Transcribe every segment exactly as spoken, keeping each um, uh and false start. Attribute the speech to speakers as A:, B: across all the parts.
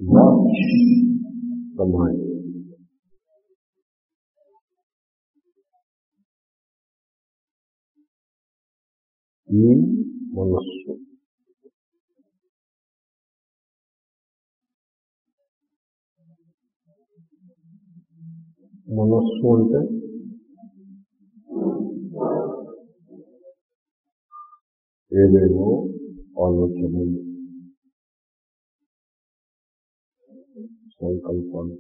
A: Watch the mind. ఈ మనస్సు మనస్సు అంటే ఏదేమో ఆలోచనలు, సంకల్పాలు,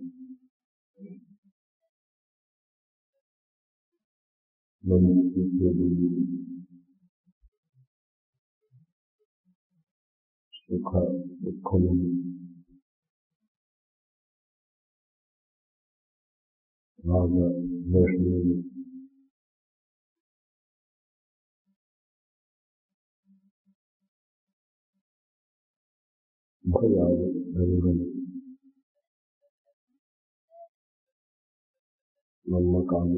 A: మంచి చెడు, సుఖ దుఃఖములు, రాగ ద్వేషములు, భయాలు, బెంగలు, నమ్మకాలు,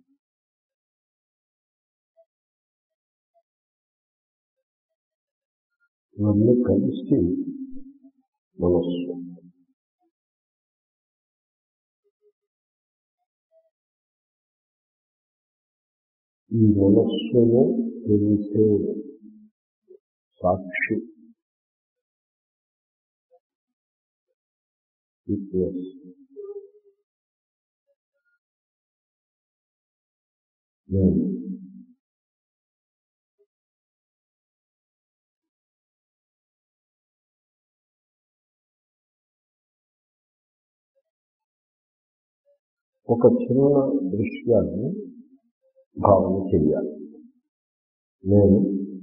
A: ఇవన్నీ కలిసి మనస్సు. ఈ మనస్సును తెలిసే సాక్షి విట్నెస్ నేను. ఒక చిన్న దృశ్యాన్ని భావన చెయ్యాలి. నేను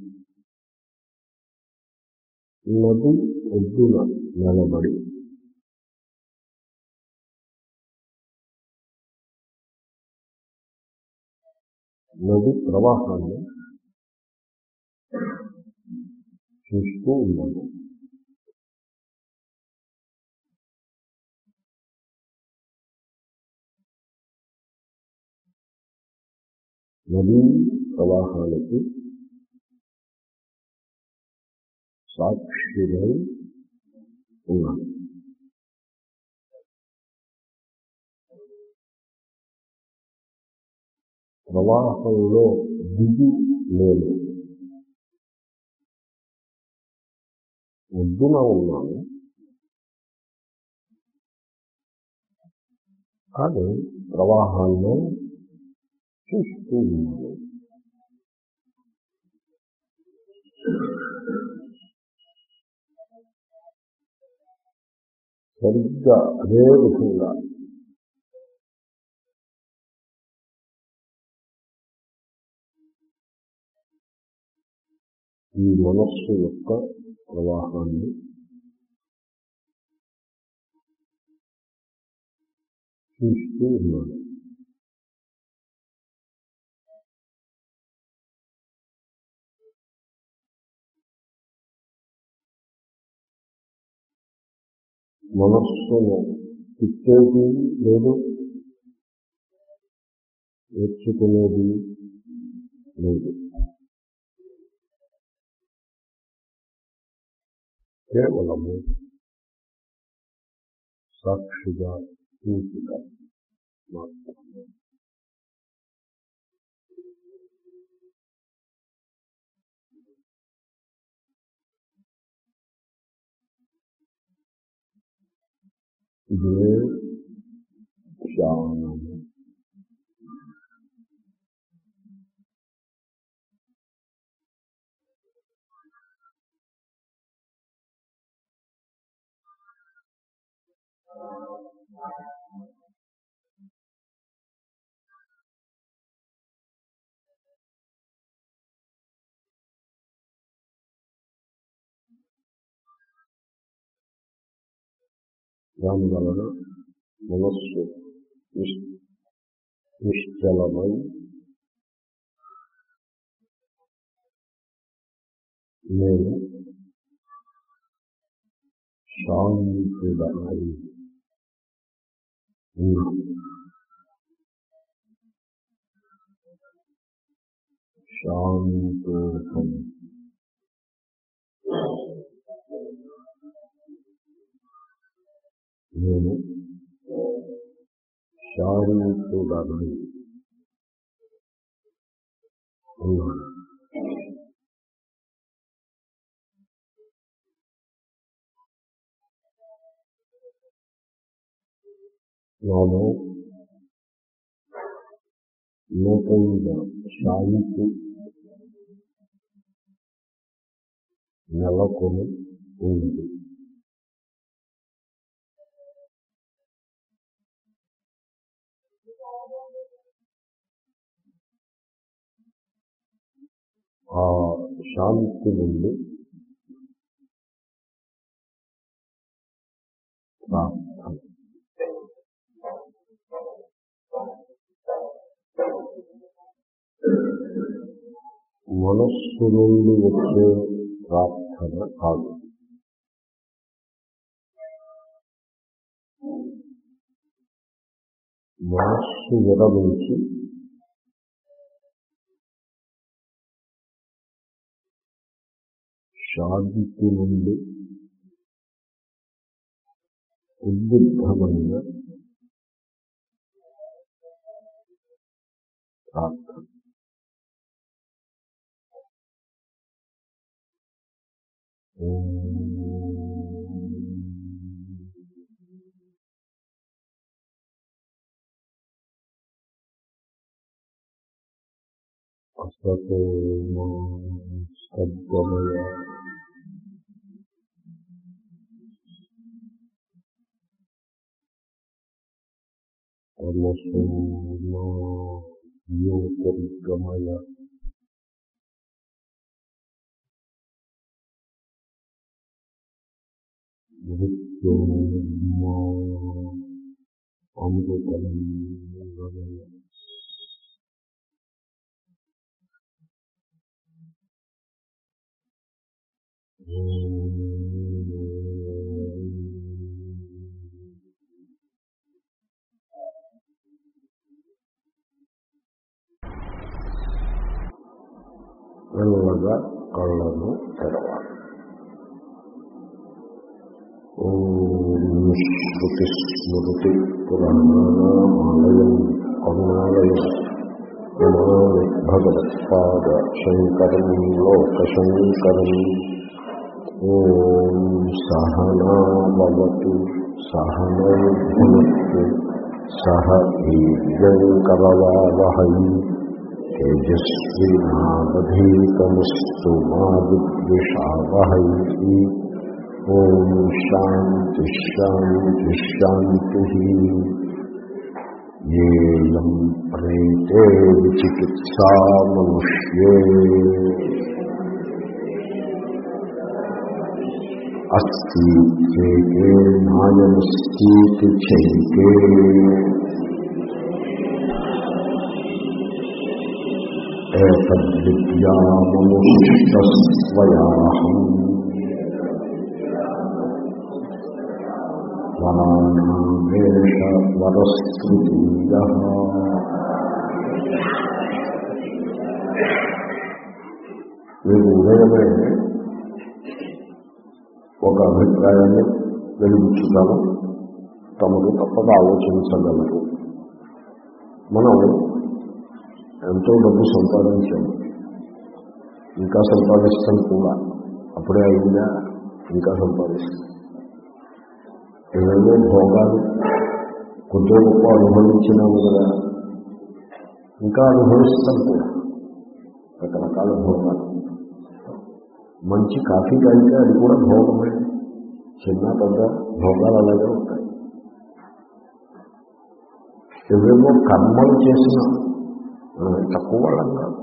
A: నది ఒడ్డున నిలబడి నది ప్రవాహాన్ని చూస్తూ ఉన్నాను. నదీ ప్రవాహానికి సాక్షిగా ఉన్నాను. ప్రవాహంలో దిగి లేదు, ఒడ్డున ఉన్నాను. కానీ ప్రవాహాల్లో చూస్తూ ఉన్నాను. సరిగ్గా అదే విధంగా ఈ మనస్సు యొక్క ప్రవాహాన్ని చూస్తూ ఉన్నాను. మనస్సును తిట్టేది లేదు, నేర్చుకునేది లేదు. కేవలము సాక్షిగా చూపుట మాత్రమే. ఇదే ధ్యానము. దాని వలన మనస్సు నిశ్చలమై నేను శాంతుడనై ఉన్నాను. శాంతోహం. నేను శాంతుడనై ఉన్నాను. నాలో లోపంగా శాంతి నెలకొని ఉంది. ఆ శాంతి నుండి ప్రార్థన. మనస్సు నుండి వచ్చే ప్రార్థన కాదు, మనస్సు విరమించి శాంతి నుండి ఉద్బుద్ధమైన ప్రార్థన. అసతో మా సద్గమయ తమసో మా జ్యోతిర్గమయ మృత్యోర్మా అమృతం గమయ. మెల్లగా కళ్ళను తెరవాలి. ఓం శృతి స్మృతి పురాణానామాలయం కరుణాలయం నమామి భగవత్పాద శంకరం లోకశంకరం. ఓం సహనా భవతు సహనౌ భునక్తు సహ వీర్యంకరవావహై తేజస్వినావధీతమస్తు మా విద్విషావహై. ఓం శాంతి శాంతి శాంతి. యేయం ప్రేతే విచికిత్సా మనుష్యే అస్తి చేకే నాయమస్తి చైకే ఏతద్విద్యామనుష్ఠస్త్వయాహం వరాణావేష వరస్తృతీయః. మీరు ఉదయమే ఒక అభిప్రాయాన్ని వెలిగించుతాము, తమకు తప్పక ఆలోచించగలరు. మనం ఎంతో డబ్బు సంపాదించాము, ఇంకా సంపాదిస్తాం కూడా. అప్పుడే అయిందా? ఇంకా సంపాదిస్తాం. ఏవేవో భోగాలు కొద్ది గొప్ప అనుభవించినాము కదా, ఇంకా అనుభవిస్తాం కూడా రకరకాల భోగాలు. మంచి కాఫీ తాగితే అది కూడా భోగమే. చిన్న పెద్ద భోగాలు అలాగే ఉంటాయి. ఏవేవో కర్మలు చేసిన తక్కువ వాళ్ళం కాదు.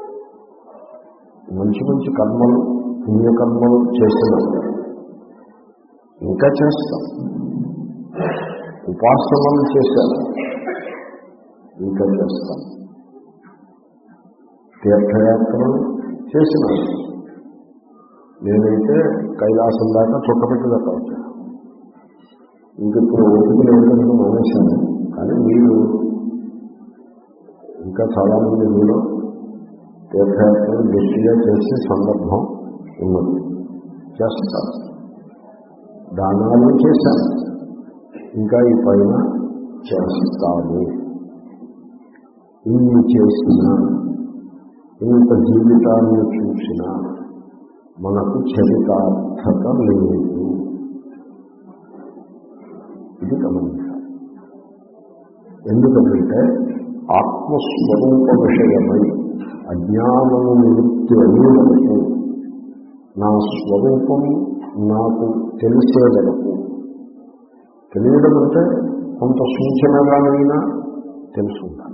A: మంచి మంచి కర్మలు పుణ్యకర్మలు చేసిన ఇంకా చేస్తాం. ఉపాసనలు చేశారు ఇంకా చేస్తాం. తీర్థయాత్రలు చేసినాను. నేనైతే కైలాసం దాకా చుట్టపెట్టి దాకా వచ్చాను. ఇంకెప్పుడు ఓపిక లేకుండా మానేశాను. కానీ మీరు ఇంకా చాలామంది మీరు తీర్థయాత్రలు గట్టిగా చేసే సందర్భం ఉన్నది, చేస్తారు. దానాలు చేశాను. ఇంకా ఈ పైన చేస్తాము. ఇన్ని చేసిన, ఇంత జీవితాన్ని చూసిన మనకు చరితార్థత లేదు. ఇది గమనించాలి. ఎందుకంటే ఆత్మస్వరూప విషయమై అజ్ఞానము నివృత్తి అయ్యే వరకు, నా స్వరూపం నాకు తెలిసే వరకు, తెలియడం అంటే కొంత సూచనగానైనా తెలుసుకుంటాను,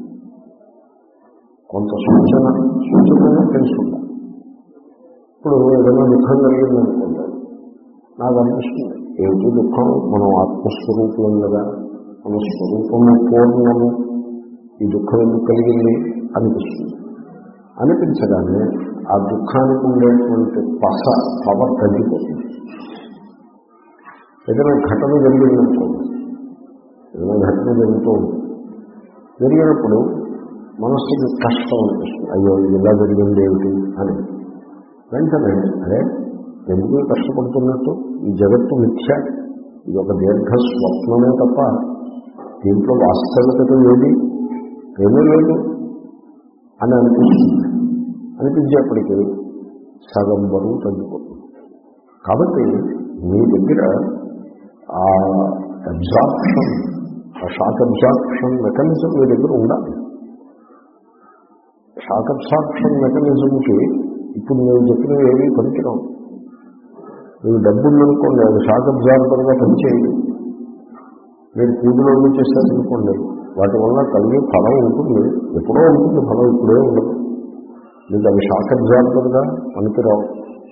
A: కొంత సూచన సూచనగా తెలుసుకుంటాను. ఇప్పుడు ఏదైనా దుఃఖం కలిగిందనుకుంటే నాకు అనిపిస్తుంది, ఏమిటి దుఃఖం, మనం ఆత్మస్వరూపం కదా, మన స్వరూపము పూర్ణము, ఈ దుఃఖం ఎందుకు కలిగింది అనిపిస్తుంది. అనిపించగానే ఆ దుఃఖానికి ఉండేటువంటి పస పవర్ తగ్గిపోతుంది. ఏదైనా ఘటన జరిగిందనుకోండి, ఏదైనా ఘటన జరుగుతూ ఉంటుంది, జరిగినప్పుడు మనస్సుకి కష్టం అనిపిస్తుంది, అయ్యో ఇలా జరిగింది ఏమిటి అని. వెంటనే అదే ఎందుకు కష్టపడుతున్నట్టు, ఈ జగత్తు మిథ్య, ఇది ఒక దీర్ఘ స్వప్నమే తప్ప దీంట్లో వాస్తవికత ఏది ఏమీ లేదు అని అనిపిస్తుంది. అనిపించేప్పటికీ సగం బరువు తగ్గిపోతుంది. కాబట్టి మీ దగ్గర ఆ అబ్జార్ప్షన్, ఆ షాక్ అబ్జార్ప్షన్ మెకానిజం మీ దగ్గర ఉండాలి. షాక్ అబ్జార్ప్షన్ మెకానిజంకి ఇప్పుడు నేను చెప్పినవి ఏమీ పనికిరావు. మీరు డబ్బు ఉందనుకోండి, అది షాక్ అబ్జార్బర్గా పనిచేయదు. మీరు పూజలో చేస్తారనుకోండి, వాటి వల్ల కలిగే ఫలం ఉంటుంది, ఎప్పుడో ఉంటుంది ఫలం, ఇప్పుడే ఉండదు. మీకు అవి షాక్ అబ్జార్బర్గా పనికిరావు.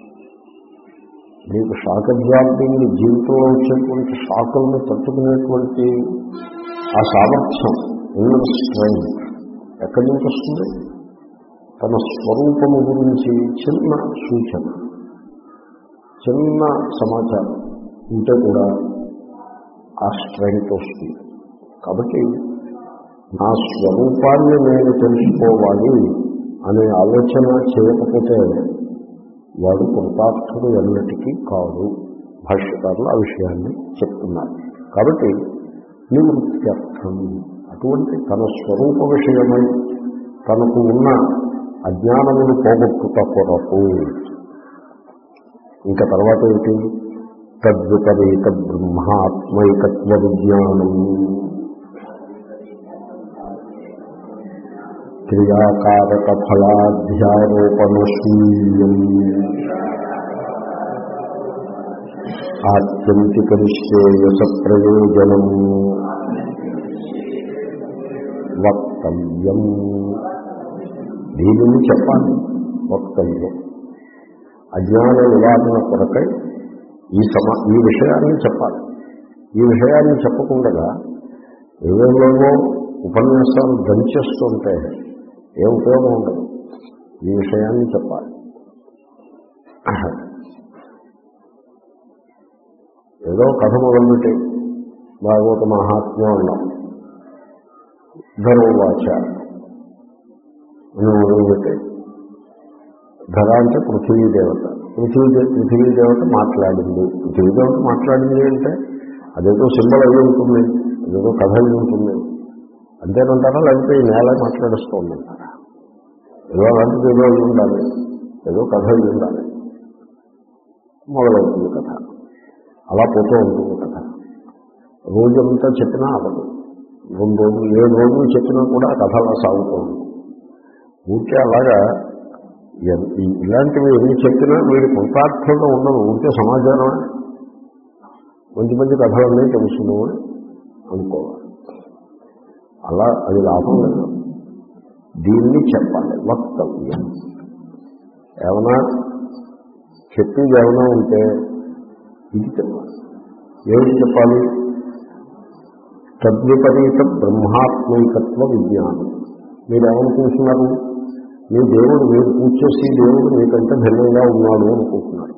A: మీకు షాక్ అబ్జార్బింగ్ జీవితంలో వచ్చేటువంటి షాకులను తట్టుకునేటువంటి ఆ సామర్థ్యం, ఇన్నర్ స్ట్రెంగ్త్ ఎక్కడి నుంచి వస్తుంది? తన స్వరూపము గురించి చిన్న సూచన, చిన్న సమాచారం ఉంటే కూడా ఆ స్ట్రెంగ్త్ వస్తుంది. కాబట్టి నా స్వరూపాన్ని నేను తెలుసుకోవాలి అనే ఆలోచన చేయకపోతే వాడు కృతార్థుడు ఎన్నటికీ కాదు. భాష్యకారులు ఆ విషయాన్ని చెప్తున్నారు. కాబట్టి నివృత్త్యర్థం, అటువంటి తన స్వరూప విషయమై తనకు ఉన్న అజ్ఞానమును పోగొట్టుట కొరకు. ఇంకా తర్వాత ఏంటి? తద్విపరీత బ్రహ్మాత్మైకత్వ విజ్ఞానం, క్రియాకారక ఫలాధ్యారోపణ శూన్యం, ఆత్యంతిక నిశ్చేయస ప్రయోజనం వక్తవ్యం. దీనిని చెప్పాలి, వక్తవ్యం. అజ్ఞాన నివారణ కొరకై ఈ సమా ఈ విషయాన్ని చెప్పాలి. ఈ విషయాన్ని చెప్పకుండా ఏవేవో ఉపన్యాసాలు దంచేస్తుంటే ఏ ఉపయోగం ఉండదు. ఈ విషయాన్ని చెప్పాలి. ఏదో కథ మొదలుపెట్టి భాగవత మహాత్మ్యం అన్నాం, ధరోవాచ అని మొదలుపెట్టి, ధర అంటే పృథివీ దేవత, పృథివీ పృథివీ దేవత మాట్లాడింది. పృథివీ దేవత మాట్లాడింది అంటే అదేదో సింబల్ అయి ఉంటుంది, అదేదో కథ అయి ఉంటుంది అంతేనంటారా? లేకపోతే ఈ నేల మాట్లాడుస్తూ ఉందంటారా? ఏదో అలాంటిది ఏదో అయి ఉండాలి, ఏదో కథ అయి ఉండాలి. మొదలవుతుంది కథ, అలా పోతూ ఉంటుంది కథ. రోజంతా చెప్పినా అవ్వదు, రెండు రోజులు ఏడు రోజులు చెప్పినా కూడా కథ అలా సాగుతూ ఉంటుంది. ఊరికే అలాగా ఇలాంటివి ఎన్ని చెప్పినా వీడి కృతార్థంగా ఉండదు. ఊరికే సమాచారం మంచి మంచి కథలన్నీ తెలుసును అని అనుకోవాలి. అలా అది లాభం లేదు. దీన్ని చెప్పాలి, వక్తవ్యం. ఏమైనా చెప్పేది ఏమైనా ఉంటే ఇది చెప్పాలి. ఏమిటి చెప్పాలి? తద్విపరీత బ్రహ్మాత్మైకత్వ విజ్ఞానం. మీరు ఏమనుకుంటున్నారు? మీ దేవుడు, మీరు పూజ చేసి దేవుడు మీకంటే భిన్నంగా ఉన్నాడు అనుకుంటున్నారు.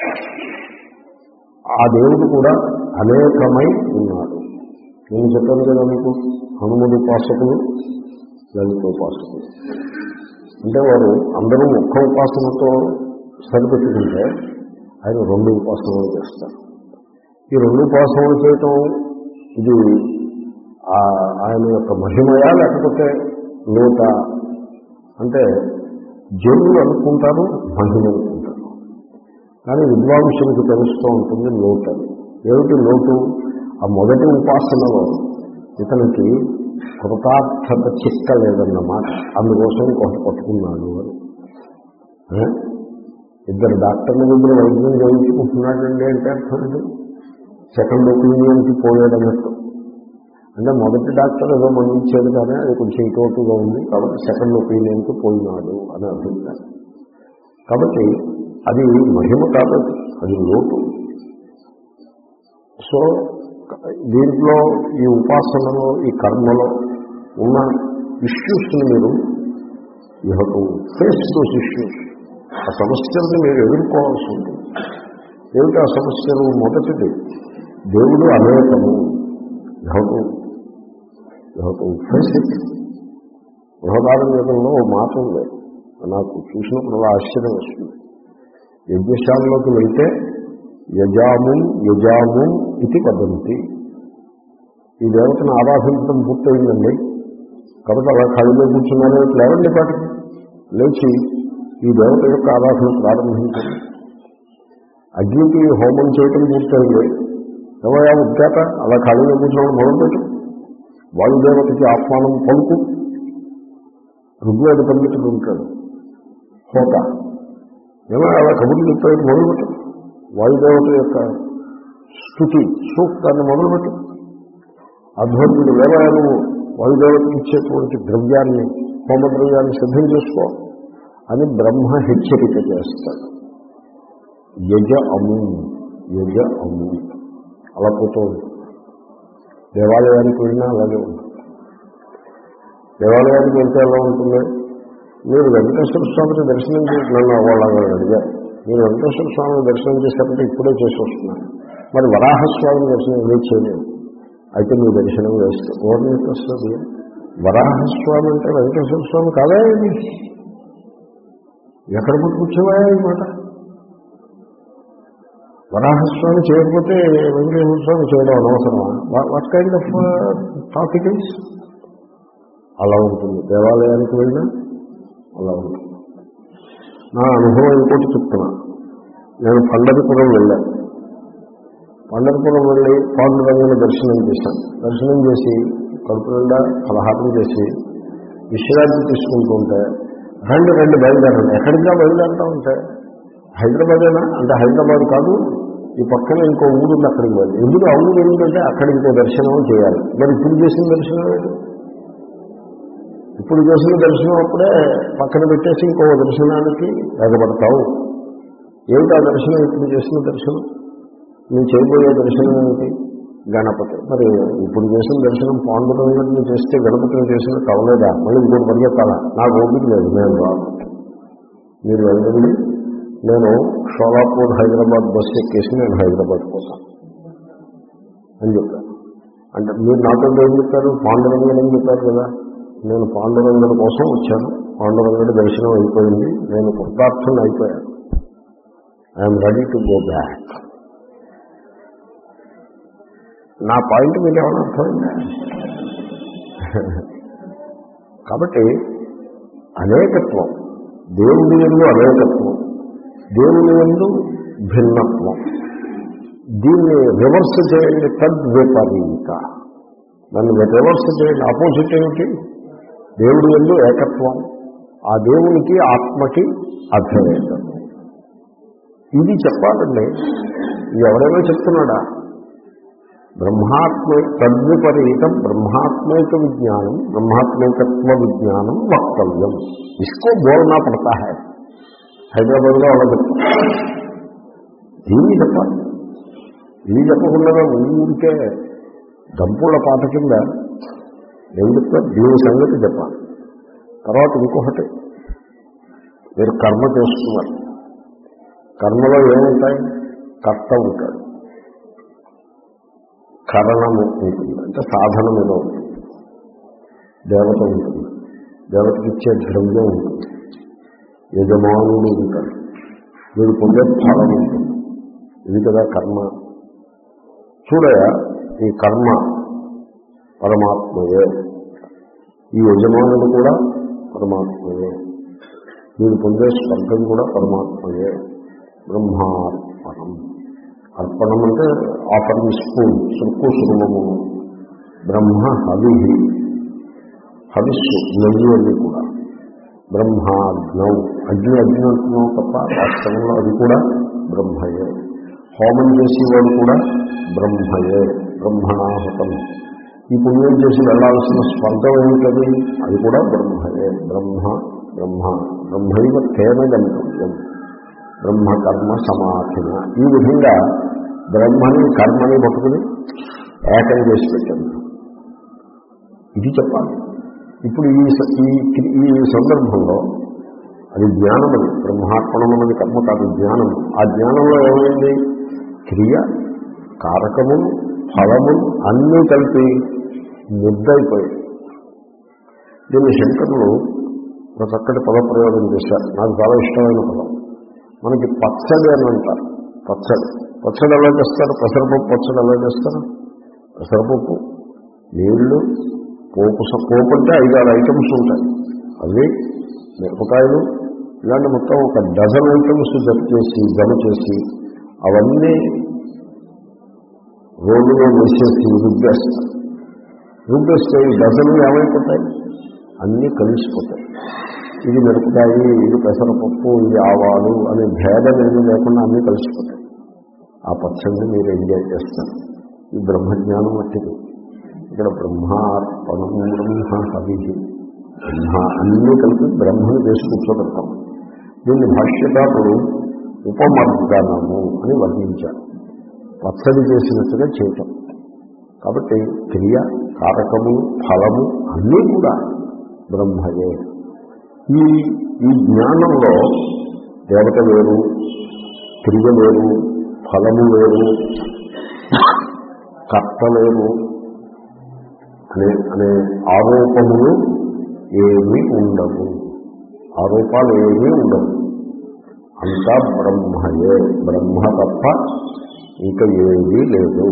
A: ఆ దేవుడు కూడా అనేకమై ఉన్నాడు. నేను చెప్పాను కదా మీకు, హనుమడు ఉపాసకులు, లలిత ఉపాసకులు. అంటే వారు అందరూ ఒక్క ఉపాసనతో సరిపెట్టుకుంటే ఆయన రెండు ఉపాసనలు చేస్తారు. ఈ రెండు ఉపాసనలు చేయటం ఇది ఆయన యొక్క మహిమయా లేకపోతే లోట అంటే జనులు అనుకుంటారు మహిమ అనుకుంటారు. కానీ విద్వాంసులకు తెలుస్తూ ఉంటుంది లోటు. ఏమిటి లోటు? ఆ మొదటి ఉపాసనలో ఇతనికి కృతార్థత చిక్కలేదన్నమాట. అందుకోసం ఇంకొకటి పట్టుకున్నాడు అని. ఇద్దరు డాక్టర్ల దగ్గర వైద్యం చేయించుకుంటున్నాడండి అంటే అర్థం సెకండ్ ఒపీనియన్కి పోయాడన్నట్టు. అంటే మొదటి డాక్టర్ ఏదో మందించాడు కానీ అది కొంచెం ఇటువటుగా ఉంది కాబట్టి సెకండ్ ఒపీనియన్కి పోయినాడు అని అభిప్రాయం. కాబట్టి అది మహిమ కాదు, అది లోటు. సో దీంట్లో ఈ ఉపాసనలో ఈ కర్మలో ఉన్న ఇష్యూస్ని మీరు you have to face those issues. ఆ సమస్యల్ని మీరు ఎదుర్కోవాల్సి ఉంటుంది. ఏమిటి ఆ సమస్యలు? మొదటిది దేవుడు అనేకము. You have to you have to face it. బృహదారణ్యకంలో ఓ మాట ఉంది, నాకు చూసినప్పుడు అలా ఆశ్చర్యం వస్తుంది. యజ్ఞశాలలోకి వెళ్తే యజాము యజాము ఇది వదంతి. ఈ దేవతను ఆరాధించడం పూర్తయిందండి కాబట్టి అలా ఖాళీలో కూర్చున్నారో లేవండి పాటికి లేచి ఈ దేవత యొక్క ఆరాధన ప్రారంభించండి. అగ్నికి హోమం చేయటం పూర్తయింది, ఎవయా ఉద్గాత అలా ఖాళీలో కూర్చోవడం మొదలుపెట్టు. వాయుదేవతకి ఆహ్వానం పలుకు. ఋగ్వేద పండితుడు ఉంటాడు హోత, ఏమో అలా కబుర్లు చెప్పేది మొదలుపెట్టు. వాయుదేవత యొక్క స్తుతి సూక్తాన్ని మొదలుపెట్టు. అధ్వర్యుడు వేలాయను వాయుదేవతకి ఇచ్చేటువంటి ద్రవ్యాన్ని హోమద్రవ్యాన్ని సిద్ధం చేసుకో అని బ్రహ్మ హెచ్చరిక చేస్తాడు. యజ అము యజ అము అలా పోతూ దేవాలయానికి వెళ్ళినా అలాగే ఉంటుంది. దేవాలయానికి వెళ్తే ఎలా ఉంటుంది? మీరు వెంకటేశ్వర స్వామిని దర్శనం చేసి నన్ను వాళ్ళగా అడిగారు, మీరు వెంకటేశ్వర స్వామిని దర్శనం చేశారంటే ఇప్పుడే చేసి వస్తున్నాను, మరి వరాహస్వామిని దర్శనం ఏం చేయలేదు, అయితే మీ దర్శనం వేస్తే ఓర్ని వస్తుంది. వరాహస్వామి అంటే వెంకటేశ్వర స్వామి కాదా? ఇది ఎక్కడ పుట్టుకొచ్చేవా ఈ మాట? వరాహస్వామి చేయకపోతే వెంకటేశ్వర స్వామి చేయడం అనవసరమా? What kind of topic is? అలా ఉంటుంది. దేవాలయానికి వెళ్ళినా అలా ఉంటుంది. నా అనుభవం ఇంకోటి చెప్తున్నా. నేను పండరిపురం వెళ్ళాను. పండరిపురం వెళ్ళి పాండురంగుని దర్శనం చేశాను. దర్శనం చేసి కడుపు నిండా ఫలహారం చేసి విశ్రాంతి తీసుకుంటూ ఉంటే రెండు రెండు బయలుదేరండి. ఎక్కడిగా బయలుదేరుతా ఉంటే హైదరాబాదేనా అంటే హైదరాబాద్ కాదు, ఈ పక్కన ఇంకో ఊరు ఉంది, అక్కడికి వెళ్ళి. ఎందుకు ఆ ఊరు ఎందుకంటే అక్కడ ఇంకో దర్శనం చేయాలి. మరి ఇప్పుడు చేసిన దర్శనం ఏంటి? ఇప్పుడు చేసిన దర్శనం అప్పుడే పక్కన పెట్టేసి ఇంకో దర్శనానికి ఎగబడతావు. ఏమిటి ఆ దర్శనం? ఇప్పుడు చేసిన దర్శనం నేను చేయబోయే దర్శనం ఏమిటి? గణపతి. మరి ఇప్పుడు చేసిన దర్శనం పాండురంగుని చేస్తే గణపతిని చేసిన కవలేదా? మళ్ళీ ఇంకోటి పరిగెత్తాలా? నాకు ఓపిక లేదు, నేను రాను. మీరు వెళ్ళండి, నేను షోలాపూర్ హైదరాబాద్ బస్సు ఎక్కేసి నేను హైదరాబాద్ పోతాను అని చెప్పాను. అంటే మీరు నాతో ఏం చెప్పారు? పాండురంగుడు అని చెప్పారు కదా. నేను పాండురంగుడి కోసం వచ్చాను, పాండురంగుడి దర్శనం అయిపోయింది, నేను కృతార్థం అయిపోయాను, I'm ready to go back. నా పాయింట్ మీకు ఏమైనా అర్థమైందా? కాబట్టి అనేకత్వం, దేవుడి యందు అనేకత్వం, దేవుని యందు భిన్నత్వం. దీన్ని రివర్స్ చేయండి, తద్విపరీత. దాన్ని రివర్స్ చేయండి, ఆపోజిట్ ఏమిటి? దేవుడి యందు ఏకత్వం, ఆ దేవునికి ఆత్మకి అద్వైతం. ఇది చెప్పాలండి. ఇది ఎవరైనా చెప్తున్నాడా? బ్రహ్మాత్మ తద్విపరీతం బ్రహ్మాత్మైక విజ్ఞానం బ్రహ్మాత్మైకత్వ విజ్ఞానం వక్తవ్యం. ఇస్కో బోల్నా పడతా హై. హైదరాబాద్లో అలా చెప్తారు. దీన్ని చెప్పాలి. ఇది చెప్పకుండా ఊరికే దంపుళ్ళ పాట కింద ఏం చెప్తారు? దీని సంగతి చెప్పాలి. తర్వాత ఇంకొకటి, మీరు కర్మ చేస్తున్నారు. కర్మలో ఏముంటాయి? కర్త ఉంటాడు, కరణము ఉంటుంది, అంటే సాధనం ఏదో ఉంటుంది, దేవత ఉంటుంది, దేవతకి ఇచ్చే ద్రవ్యం ఉంటుంది, యజమానుడు ఉంటాడు, వీడు పొందే ఫలం ఉంటుంది. ఇది కదా కర్మ. చూడయా, ఈ కర్మ పరమాత్మయే. ఈ యజమానుడు కూడా పరమాత్మయే. మీరు పొందే స్వర్గం కూడా పరమాత్మయే. బ్రహ్మార్పణం. అర్పణం అంటే ఆఫరింగ్ స్పూన్, సుక్కు సురుమము. బ్రహ్మ హవి, హవిస్సు నెయ్యి అవి కూడా. బ్రహ్మాగ్నౌ, అగ్ని అగ్ని అంటున్నాం తప్ప వాస్తవంలో అది కూడా బ్రహ్మయే. హోమం చేసేవాడు కూడా బ్రహ్మయే, బ్రహ్మణాహుతం. ఈ పుణ్యం చేసి వెళ్లాల్సిన స్వర్గం ఏమిటది? అది కూడా బ్రహ్మయే. బ్రహ్మ బ్రహ్మ బ్రహ్మైవ తేన గంతవ్యం, బ్రహ్మకర్మ సమాధిన. ఈ విధంగా బ్రహ్మని కర్మని పట్టుకుని ఏకం చేసి పెట్టండి. ఇది చెప్పాలి. ఇప్పుడు ఈ ఈ సందర్భంలో అది జ్ఞానం, అది బ్రహ్మార్పణం అన్నది కర్మ కాదు, జ్ఞానం. ఆ జ్ఞానంలో ఏమైంది? క్రియ, కారకము, ఫలము అన్నీ కలిపి ముద్దయిపోయాయి. దీన్ని శంకరులు ఒక చక్కటి పదప్రయోగం చేశారు. నాకు చాలా ఇష్టమైన పదం. మనకి పచ్చడి అని అంటారు. పచ్చడి పచ్చడి ఎలా చేస్తారు? పెసరపప్పు పచ్చడి ఎలా చేస్తారు? పెసరపప్పు, నీళ్లు, పోపు. పోపు అంటే ఐదారు ఐటమ్స్ ఉంటాయి. అవి మిరపకాయలు, ఇలాంటి మొత్తం ఒక డజన్ ఐటమ్స్ జమ చేసి జమ చేసి అవన్నీ రోడ్డులో వేసేసి రుబ్బేస్తారు. రుబ్బేస్తే ఈ డజన్లు ఏమైపోతాయి? అన్నీ కలిసిపోతాయి. ఇది మిరపకాయ, ఇది పెసరపప్పు, ఇది ఆవాలు అనే భేదం ఏమీ లేకుండా అన్నీ కలిసిపోతాయి. ఆ పచ్చడిని మీరు ఎంజాయ్ చేస్తారు. ఈ బ్రహ్మజ్ఞానం వచ్చింది. ఇక్కడ బ్రహ్మార్పణం, బ్రహ్మ హవి, బ్రహ్మ అన్నీ కలిపి బ్రహ్మను చేసి కూర్చోబెడతాం. దీన్ని భాష్యకారుడు ఉపమర్గనము అని వర్ణించారు. పచ్చడి చేసినట్టుగా చేయటం. కాబట్టి క్రియ, కారకము, ఫలము అన్నీ కూడా బ్రహ్మయే. ఈ ఈ జ్ఞానంలో దేవత వేరు, క్రియ వేరు, ఫలము వేరు, కర్త వేరు అనే అనే ఆరోపములు ఏమీ ఉండవు. ఆరోపాలు ఏమీ ఉండవు. అంతా బ్రహ్మయే. బ్రహ్మ తప్ప ఇంకా ఏమీ లేదు.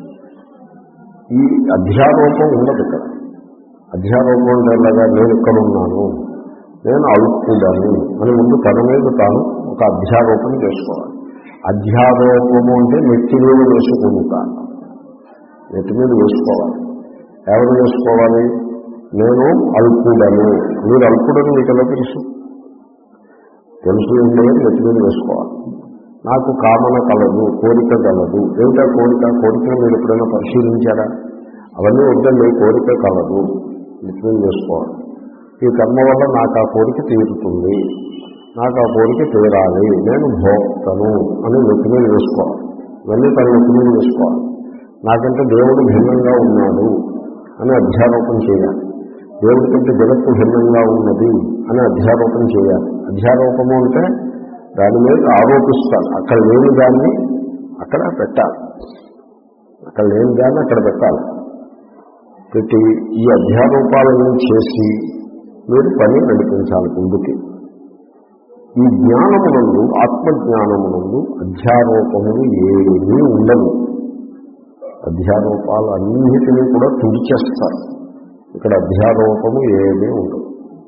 A: ఈ అధ్యారోపం ఉండదు ఇక్కడ. అధ్యారోపం అంటే ఎలాగా? నేను ఇక్కడ ఉన్నాను, నేను అల్పుడను అని ముందు తన మీద తాను ఒక అధ్యారోపణ చేసుకోవాలి. అధ్యారోపము అంటే నెత్తి మీద వేసుకుంటాను. నెత్తి మీద వేసుకోవాలి. ఎవరు వేసుకోవాలి? నేను అల్పుడను. మీరు అల్పుడని మీకు ఎలా తెలుసు? తెలుసు ఏంటి? నెత్తి మీద వేసుకోవాలి. నాకు కామన కలదు, కోరిక కలదు. ఏమిటా కోరిక? కోరికను మీరు ఎప్పుడైనా పరిశీలించారా? అవన్నీ వద్దండి, కోరిక కలదు, నెత్తి మీద వేసుకోవాలి. ఈ కర్మ వల్ల నాకు ఆ కోరిక తీరుతుంది, నాకు ఆ కోరిక తీరాలి, నేను భోక్తను అని నెత్తి మీద వేసుకోవాలి. ఇవన్నీ తన నెత్తి మీద వేసుకోవాలి. నాకంటే దేవుడు భిన్నంగా ఉన్నాడు అని అధ్యారోపణ చేయాలి. దేవుడి కంటే జగత్తు భిన్నంగా ఉన్నది అని అధ్యారోపణ చేయాలి. అధ్యారోపము అంటే దాని మీద ఆరోపిస్తారు. అక్కడ లేని దాన్ని అక్కడ పెట్టాలి. అక్కడ లేని దాన్ని అక్కడ పెట్టాలి. పెట్టి ఈ అధ్యారోపాలను చేసి మీరు పని నడిపించాలి ముందుకి. ఈ జ్ఞానమునందు, ఆత్మజ్ఞానమునందు అధ్యారోపములు ఏమీ ఉండవు. అధ్యారోపాలు అన్నిటినీ కూడా తుడిచేస్తారు. ఇక్కడ అధ్యారోపము ఏమీ ఉండదు.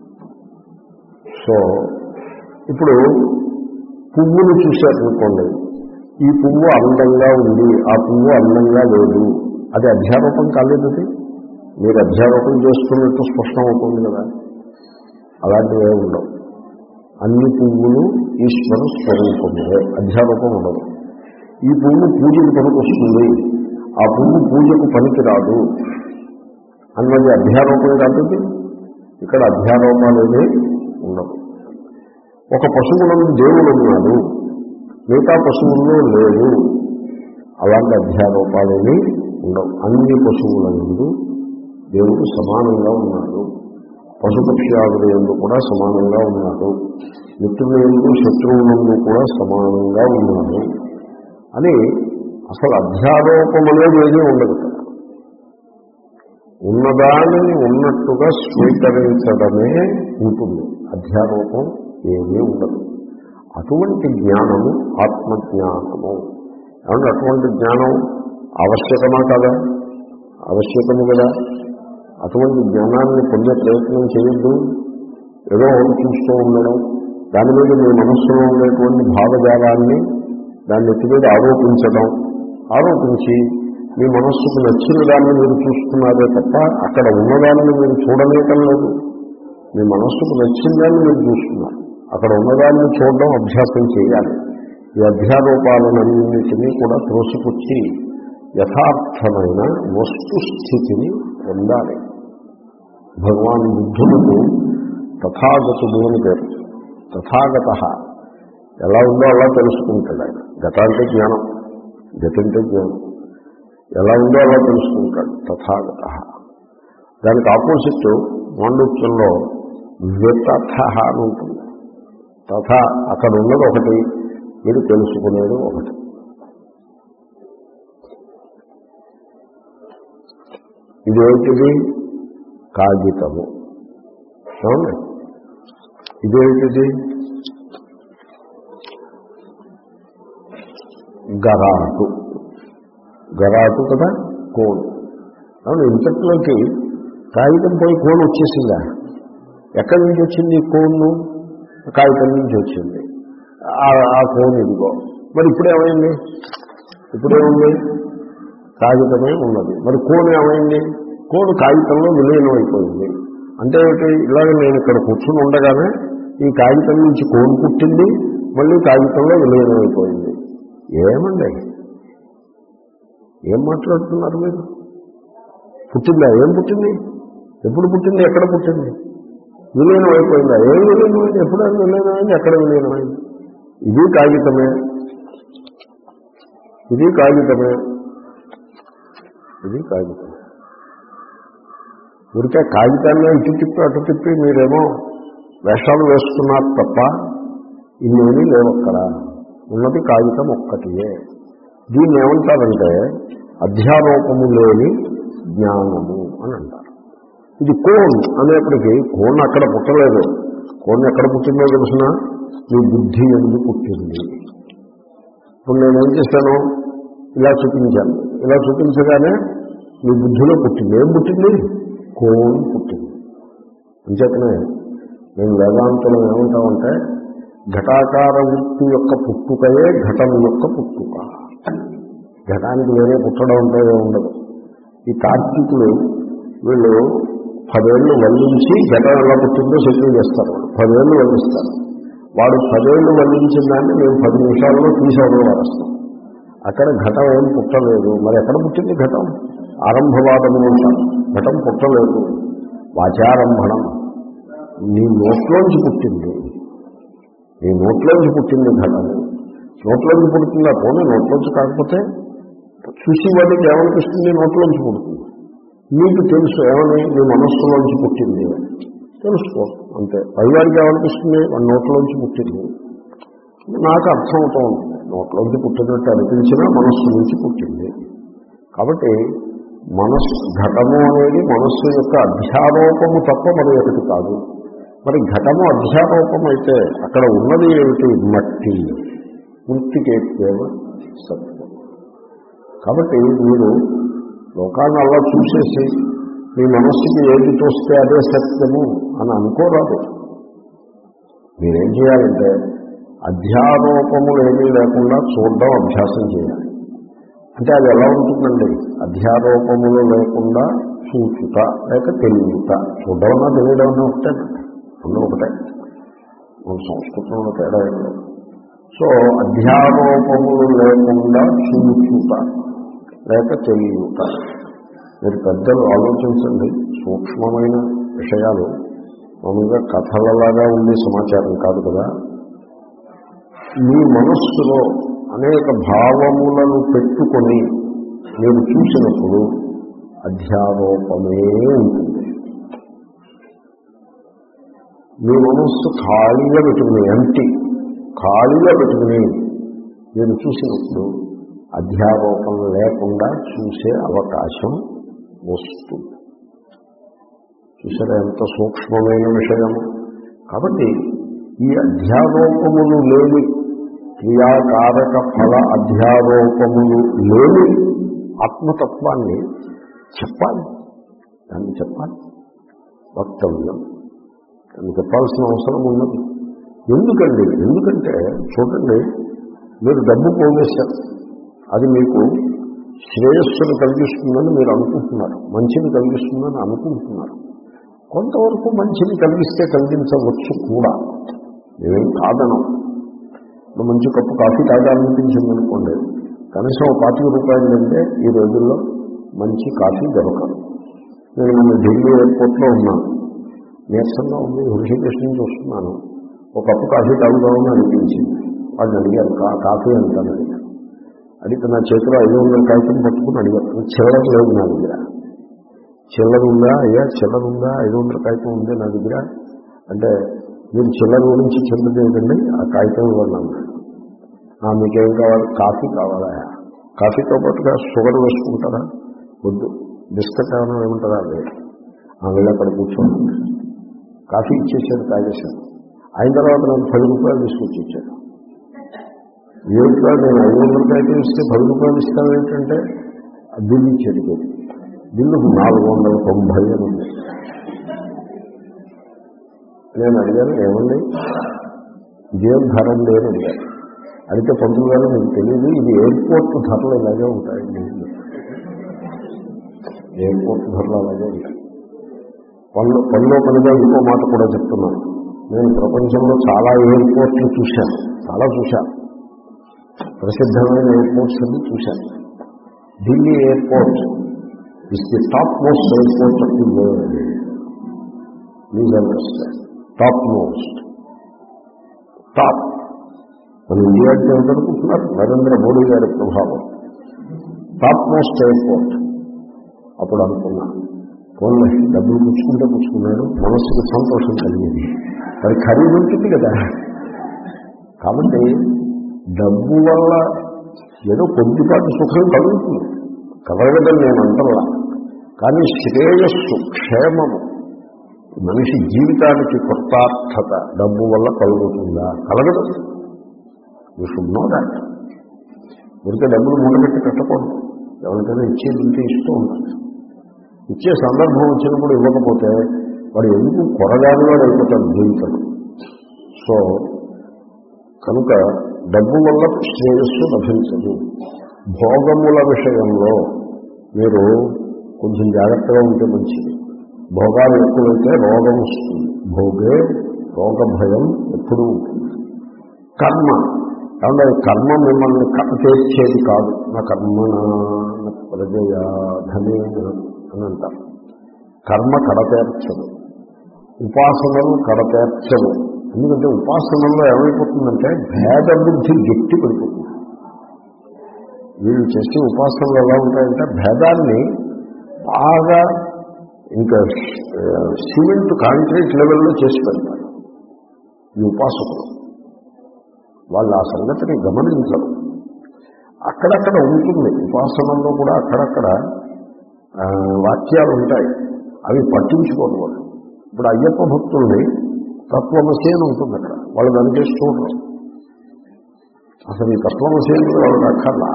A: సో ఇప్పుడు పువ్వును చూశారనుకోండి, ఈ పువ్వు అందంగా ఉంది, ఆ పువ్వు అందంగా లేదు, అది అధ్యారోపం కాలేదు. అది మీరు అధ్యారోపణ చేస్తున్నట్టు స్పష్టం అవుతుంది కదా. అలాంటివే ఉండవు. అన్ని పువ్వులు ఈశ్వర స్వరూపములే, అధ్యారోపం ఉండదు. ఈ పువ్వు పూజకు పనికొస్తుంది, ఆ పువ్వు పూజకు పనికిరాదు అన్నది అధ్యారోపణ కాదు. ఇక్కడ అధ్యారోపాలనే ఉండవు. ఒక పశువులను దేవుడు ఉన్నాడు, మిగతా పశువుల్లో లేదు, అలాంటి అధ్యారోపాలేమీ ఉండవు. అన్ని పశువుల యందు దేవుడు సమానంగా ఉన్నాడు. పశుపక్ష్యాదుల యందు కూడా సమానంగా ఉన్నాడు. మిత్రుల యందు శత్రువులందు కూడా సమానంగా ఉన్నాడు అని అసలు అధ్యారోపం అనేది ఏమీ ఉండదు. ఉన్నదానిని ఉన్నట్టుగా స్వీకరించడమే ఉంటుంది. అధ్యారోపం ఏమీ ఉండదు. అటువంటి జ్ఞానము ఆత్మజ్ఞానము. ఏమంటే అటువంటి జ్ఞానం ఆవశ్యకమా కదా? ఆవశ్యకము కదా. అటువంటి జ్ఞానాన్ని పొందే ప్రయత్నం చేయొద్దు. ఏదో ఒకటి చూస్తూ ఉండడం, దాని మీద మీ మనస్సులో ఉండేటువంటి భావజాలాన్ని దాన్ని ఎత్తి మీద ఆరోపించడం, ఆరోపించి మీ మనస్సుకు నచ్చిన దాన్ని మీరు చూస్తున్నారే తప్ప అక్కడ ఉన్నదాన్ని మీరు చూడలేటం లేదు. మీ మనస్సుకు నచ్చిన దాన్ని మీరు చూస్తున్నారు, అక్కడ ఉన్నదాన్ని చూడడం అభ్యాసం చేయాలి. ఈ అధ్యారూపాలన్నింటినీ కూడా త్రోసిపుచ్చి యథార్థమైన వస్తుస్థితిని పొందాలి. భగవాన్ బుద్ధులకు తథాగతుడు అని పేరు. తథాగత ఎలా ఉందో అలా తెలుసుకుంటాడు ఆయన. గత అంటే జ్ఞానం, గతి అంటే జ్ఞానం. ఎలా ఉందో అలా తెలుసుకుంటాడు తథాగత. దానికి ఆపోజిట్ మాండుక్యంలో వితథ అని ఉంటుంది. తథ అక్కడ ఉన్నది ఒకటి, మీరు తెలుసుకునేది ఒకటి. ఇదేంటిది? కాగితము. అవునండి, ఇదేంటిది? గరాటు. గరాటు కదా, కోన్. అవును, ఇంతట్లోకి కాగితం పోయి కోన్ వచ్చేసిందా? ఎక్కడి నుంచి వచ్చింది కోన్ను? కాగితం నుంచి వచ్చింది. ఆ కోన్ ఇదిగో. మరి ఇప్పుడేమైంది? ఇప్పుడేముంది? కాగితమే ఉన్నది. మరి కోన్ ఏమైంది? కోన్ కాగితంలో విలీనం అయిపోయింది. అంటే ఏమిటి? ఇలాగ నేను ఇక్కడ కూర్చుని ఉండగానే ఈ కాగితం నుంచి కోన్ పుట్టింది, మళ్ళీ కాగితంలో విలీనం అయిపోయింది. ఏమండి, ఏం మాట్లాడుతున్నారు మీరు? పుట్టిందా? ఏం పుట్టింది? ఎప్పుడు పుట్టింది? ఎక్కడ పుట్టింది? విలీనం అయిపోయిందా? ఏం విలీనమైంది? ఎప్పుడు విలీనమైంది? ఎక్కడ విలీనమైంది? ఇది కాగితమే, ఇది కాగితమే, ఇది కాగితమే. ఊరికే కాగితాన్ని ఇటు తిప్పి అటు తిప్పి మీరేమో వేషాలు వేస్తున్నారు తప్ప ఇన్నేమీ లేవక్కడ. ఉన్నది కాగితం ఒక్కటియే. దీన్ని ఏమంటారంటే అధ్యారోపము లేని జ్ఞానము అని అంటారు. ఇది కోన్ అనేప్పటికీ కోన్ అక్కడ పుట్టలేదు. కోన్ ఎక్కడ పుట్టిందో తెలిసిన మీ బుద్ధి ఎందుకు పుట్టింది. ఇప్పుడు నేనేం చేశాను? ఇలా చూపించాను. ఇలా చూపించగానే మీ బుద్ధిలో పుట్టింది. ఏం పుట్టింది? కోన్ పుట్టింది. అంచేతనే మేము వేదాంతులు ఏమంటామంటే ఘటాకార వృత్తి యొక్క పుట్టుకయే ఘటం యొక్క పుట్టుక. ఘటానికి వేరే పుట్టడం ఉంటే ఉండదు. ఈ తార్కికులు వీళ్ళు పదేళ్ళు వల్లించి ఘటన ఎలా పుట్టిందో సెటిల్ చేస్తారు. పదేళ్ళు వల్లిస్తారు. వాడు పదేళ్ళు వల్లించిన దాన్ని మేము పది నిమిషాల్లో తీసేవడం వస్తాం. అక్కడ ఘటం ఏం పుట్టలేదు. మరి ఎక్కడ పుట్టింది ఘటం? ఆరంభవాదము అంటారు. ఘటం పుట్టలేదు. వాచారంభణం, నీ నోట్లోంచి పుట్టింది. నీ నోట్లోంచి పుట్టింది ఘటం. నోట్లోంచి పుడుతుందా? పోనీ నోట్లోంచి కాకపోతే చూసి వాటికి ఏమనిపిస్తుంది? నోట్లోంచి పుడుతుంది. నీకు తెలుసు ఏమని? నీ మనస్సులోంచి పుట్టింది తెలుసుకో అంతే. పైవారికి ఏమనిపిస్తుంది? వాడి నోట్లోంచి పుట్టింది. నాకు అర్థమవుతూ ఉంటుంది. నోట్లోంచి పుట్టినట్టు అనిపించినా మనస్సు నుంచి పుట్టింది. కాబట్టి మనస్సు ఘటము అనేది మనస్సు యొక్క అధ్యారోపము తప్ప మరి ఒకటి కాదు. మరి ఘటము అధ్యారోపం అయితే అక్కడ ఉన్నది ఏమిటి? మట్టి. వృత్తికేత్యేవ సత్యం. కాబట్టి మీరు లోకాన్ని అలా చూసేసి మీ మనస్సుకి ఏది తోస్తే అదే సత్యము అని అనుకోరాదు. మీరేం చేయాలంటే అధ్యారోపములు ఏమీ లేకుండా చూడడం అభ్యాసం చేయాలి. అంటే అది ఎలా ఉంటుందండి? అధ్యారోపములు లేకుండా చూచుట లేక తెలియట. చూడడమన్నా తెలియడమన్నా ఒకటేనండి, రెండు ఒకటే. సంస్కృతంలో తేడా లేదు. సో అధ్యారోపములు లేకుండా చూచుట లేక తెలియట. మీరు పెద్దలు ఆలోచించండి. సూక్ష్మమైన విషయాలు మామూలుగా కథలలాగా ఉండే సమాచారం కాదు కదా. మీ మనస్సులో అనేక భావములను పెట్టుకొని మీరు చూసినప్పుడు అధ్యారోపమే ఉంటుంది. మీ మనస్సు ఖాళీగా పెట్టుకుని ఎంటి ఖాళీగా పెట్టుకుని మీరు చూసినప్పుడు అధ్యారోపం లేకుండా చూసే అవకాశం వస్తుంది. చూసారా ఎంత సూక్ష్మమైన విషయం. కాబట్టి ఈ అధ్యారోపములు లేని క్రియాకారక ఫల అధ్యారోపములు లేని ఆత్మతత్వాన్ని చెప్పాలి. దాన్ని చెప్పాలి, వక్తవ్యం, దాన్ని చెప్పాల్సిన అవసరం ఉన్నది. ఎందుకండి? ఎందుకంటే చూడండి, మీరు డబ్బు పోగేశారు, అది మీకు శ్రేయస్సును కలిగిస్తుందని మీరు అనుకుంటున్నారు, మంచిని కలిగిస్తుందని అనుకుంటున్నారు. కొంతవరకు మంచిని కలిగిస్తే కలిగించవచ్చు కూడా, ఏమేం కాదనం. ఇప్పుడు మంచి కప్పు కాఫీ తాగాలనిపించింది అనుకోండి, కనీసం పాతిక రూపాయలు అంటే ఈ రోజుల్లో మంచి కాఫీ దొరకదు. నేను మన ఢిల్లీ ఎయిర్పోర్ట్లో ఉన్నాను, నీరసంగా ఉంది, హృషికేశ్ నుంచి వస్తున్నాను, ఒక కప్పు కాఫీ తాగుదామని అనిపించింది. వాళ్ళు అడిగారు కాఫీ అంటాను అడిగాను. అడిగితే నా చేతిలో ఐదు వందల కాగితం పట్టుకుని అడిగారు, చిల్లర లేదు నా దగ్గర. చిల్లర ఉందా అయ్యా, చిల్లర ఉందా, ఐదు వందల కాగితం ఉంది నా దగ్గర అంటే, మీరు చిల్లర గురించి చెందలేదండి, ఆ కాగితం ఇవ్వండి అన్నాడు. మీకేం కావాలి? కాఫీ కావాలా? కాఫీతో పాటుగా షుగర్ వేసుకుంటారా? వద్దు. బిస్కెట్ ఏమైనా ఏమంటారా? లేదు. ఆ వెళ్ళి అక్కడ కూర్చోండి. కాఫీ ఇచ్చేసాడు, తాగేశాడు. అయిన తర్వాత నాకు పది రూపాయలు తీసుకొచ్చి ఇచ్చాడు. ఏమిటో నేను ఐదు వందల కాగితం ఇస్తే పది రూపాయలు ఇస్తాను ఏంటంటే, బిల్లు ఇచ్చేది. బిల్లు నాలుగు వందల తొంభై అని ఉంది. నేను అడిగాను, ఏమండి ఇదేం ధర అండి అని అడిగాను. అడిగితే పంతులు గారు మీకు తెలియదు, ఇది ఎయిర్పోర్ట్ ధరలు ఇలాగే ఉంటాయండి. ఎయిర్పోర్ట్ ధరలు అలాగే ఉంటాయి. పనిలో పనిలో పనిగా ఇంకో మాట కూడా చెప్తున్నాను. నేను ప్రపంచంలో చాలా ఎయిర్పోర్ట్లు చూశాను, చాలా చూశాను, ప్రసిద్ధమైన ఎయిర్పోర్ట్స్ అన్ని చూశాను. Delhi airport is the top most airport of the world. Please understand, top most, top. మన ఇండియా అంటే ఏమిటనుకుంటున్నారు? నరేంద్ర మోడీ గారి ప్రభావం. Top most airport. అప్పుడు అనుకున్నా, పోన్లే డబ్బులు పుచ్చుకుంటే పుచ్చుకున్నాడు, మనస్సుకు సంతోషం కలిగింది. మరి ఖరీదు ఉంటుంది కదా. కాబట్టి డబ్బు వల్ల ఏదో కొద్దిపాటి సుఖం కలుగుతుంది, కలగదని నేను అంటలా. కానీ శ్రేయస్సు, క్షేమము, మనిషి జీవితానికి కృతార్థత డబ్బు వల్ల కలుగుతుందా? కలగదు. You should know that. ఊరికే డబ్బులు మూడబెట్టి కట్టకూడదు. ఎవరికైనా ఇచ్చేది ఉంటే ఇస్తూ ఉండాలి. ఇచ్చే సందర్భం వచ్చినప్పుడు ఇవ్వకపోతే వాడు ఎందుకు కొరగాని వాడు అయిపోతాడు జీవితం. సో కనుక డబ్బు వల్ల శ్రేయస్సు లభించదు. భోగముల విషయంలో మీరు కొంచెం జాగ్రత్తగా ఉంటే మంచిది. భోగాలు ఎక్కువైతే రోగం వస్తుంది. భోగే రోగ భయం ఎప్పుడూ ఉంటుంది. కర్మ కాబట్టి కర్మ మిమ్మల్ని తీర్చేది కాదు. నా కర్మ ప్రజయా ధనే అని అంటారు. కర్మ కడతేర్చదు, ఉపాసనలు కడతేర్చవు. ఎందుకంటే ఉపాసనల్లో ఏమైపోతుందంటే భేద బుద్ధి గట్టి పడిపోతుంది. వీళ్ళు చేసే ఉపాసనలు ఎలా ఉంటాయంటే భేదాన్ని బాగా ఇంకా సిమెంట్ కాంక్రీట్ లెవెల్లో చేసి పెడతారు ఈ ఉపాసకులు. వాళ్ళు ఆ సంగతిని గమనించరు. అక్కడక్కడ ఉంటుంది ఉపాసనల్లో కూడా, అక్కడక్కడ వాక్యాలు ఉంటాయి, అవి పట్టించుకోరు వాళ్ళు. ఇప్పుడు అయ్యప్ప భక్తుల్ని తత్వమసి అని ఉంటుంది అక్కడ, వాళ్ళు దాని చేసి చూడరు. అసలు ఈ తత్వమసి వాళ్ళకి అక్కర్లా.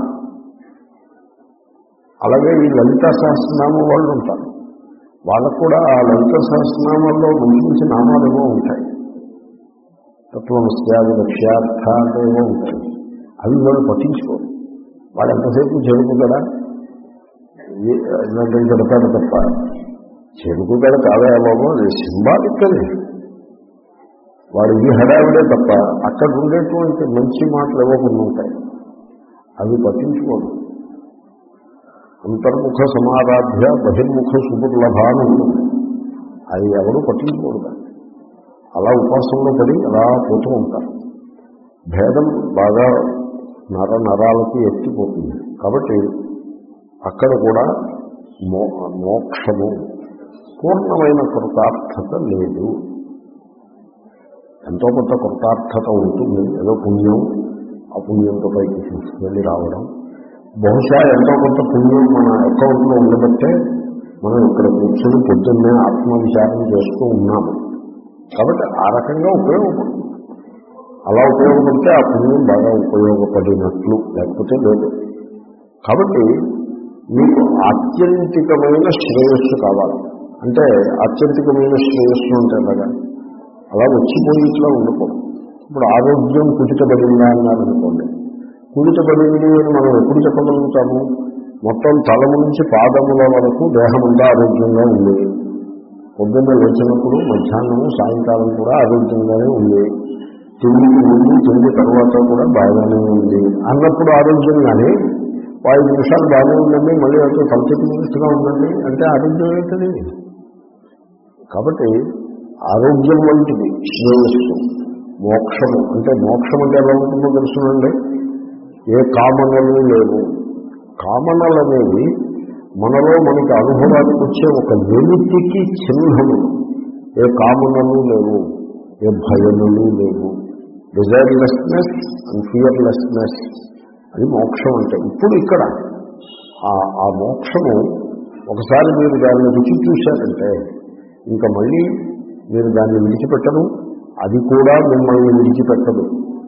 A: అలాగే ఈ లలితా సహస్రనామం వాళ్ళు ఉంటారు, వాళ్ళకు కూడా ఆ లలితా సహస్రనామాల్లో మంచి నామాలు ఏమో ఉంటాయి. తత్వమస్యాది లక్ష్యార్థ అంటే ఏమో ఉంటాయి. అవి వాళ్ళు పట్టించుకోరు. వాళ్ళు ఎంతసేపు చెరుకు కదా ఇలాంటివి పెడతారు తప్ప, చెరుకు గడ కాదా బాబు, అది సింబాలిక్ అది. వాడు ఇది హడావిడే తప్ప అక్కడ ఉండేటువంటి మంచి మాటలు ఏవో కొన్ని ఉంటాయి, అవి పట్టించుకోరు. అంతర్ముఖ సమారాధ్య బహిర్ముఖ సుదుర్లభ అని ఉంటుంది, అది ఎవరు పట్టించుకోరు. అలా ఉపాసనలో పడి అలా పోతూ ఉంటారు. భేదం బాగా నర నరాలకి ఎత్తిపోతుంది. కాబట్టి అక్కడ కూడా మో మోక్షము పూర్ణమైన కృతార్థత లేదు. ఎంతో కొంత కృతార్థత ఉంటుంది, ఏదో పుణ్యం, ఆ పుణ్యంతో పైకి తీసుకువెళ్ళి రావడం. బహుశా ఎంతో కొంత పుణ్యం మన అకౌంట్లో ఉండబట్టే మనం ఇక్కడ కూర్చొని పొద్దున్నే ఆత్మవిచారం చేస్తూ ఉన్నాము. కాబట్టి ఆ రకంగా ఉపయోగపడుతుంది. అలా ఉపయోగపడితే ఆ పుణ్యం బాగా ఉపయోగపడినట్లు, లేకపోతే లేదు. కాబట్టి మీకు ఆత్యంతికమైన శ్రేయస్సు కావాలి. అంటే అత్యంతికమైన శ్రేయస్సు అంటే అలాగా అలా వచ్చిపోయి ఇట్లా ఉండకూడదు. ఇప్పుడు ఆరోగ్యం కుదిటబడిందా అన్నారనుకోండి, కుదిటబడింది అని మనం ఎప్పుడు చెప్పగలుగుతాము? మొత్తం తలము నుంచి పాదముల వరకు దేహమంతా ఆరోగ్యంగా ఉంది. పొద్దున్న లేచినప్పుడు మధ్యాహ్నము సాయంకాలం కూడా ఆరోగ్యంగానే ఉంది. తిండికి ముందు తిండి తర్వాత కూడా బాగానే ఉంది అన్నప్పుడు ఆరోగ్యంగానే ఐదు నిమిషాలు బాగానే ఉందండి, మళ్ళీ అయితే తలచెట్టు మినిస్ట్గా ఉందండి అంటే ఆరోగ్యం అవుతుంది. కాబట్టి ఆరోగ్యం వంటిది శ్రేయస్సు. మోక్షము అంటే మోక్షం అంటే ఎలా ఉంటుందో తెలుసునండి. ఏ కామనలు లేవు. కామనలు అనేవి మనలో మనకి అనుభవానికి వచ్చే ఒక వెలితికి చిహ్నము. ఏ కామనలు లేవు, ఏ భయములు లేవు. డిజైర్లెస్నెస్ అండ్ ఫియర్లెస్నెస్, అది మోక్షం అంటే. ఇప్పుడు ఇక్కడ ఆ మోక్షము ఒకసారి మీరు దాన్ని రుచి చూశారంటే ఇంకా మళ్ళీ మీరు దాన్ని విడిచిపెట్టరు, అది కూడా మిమ్మల్ని విడిచిపెట్టదు.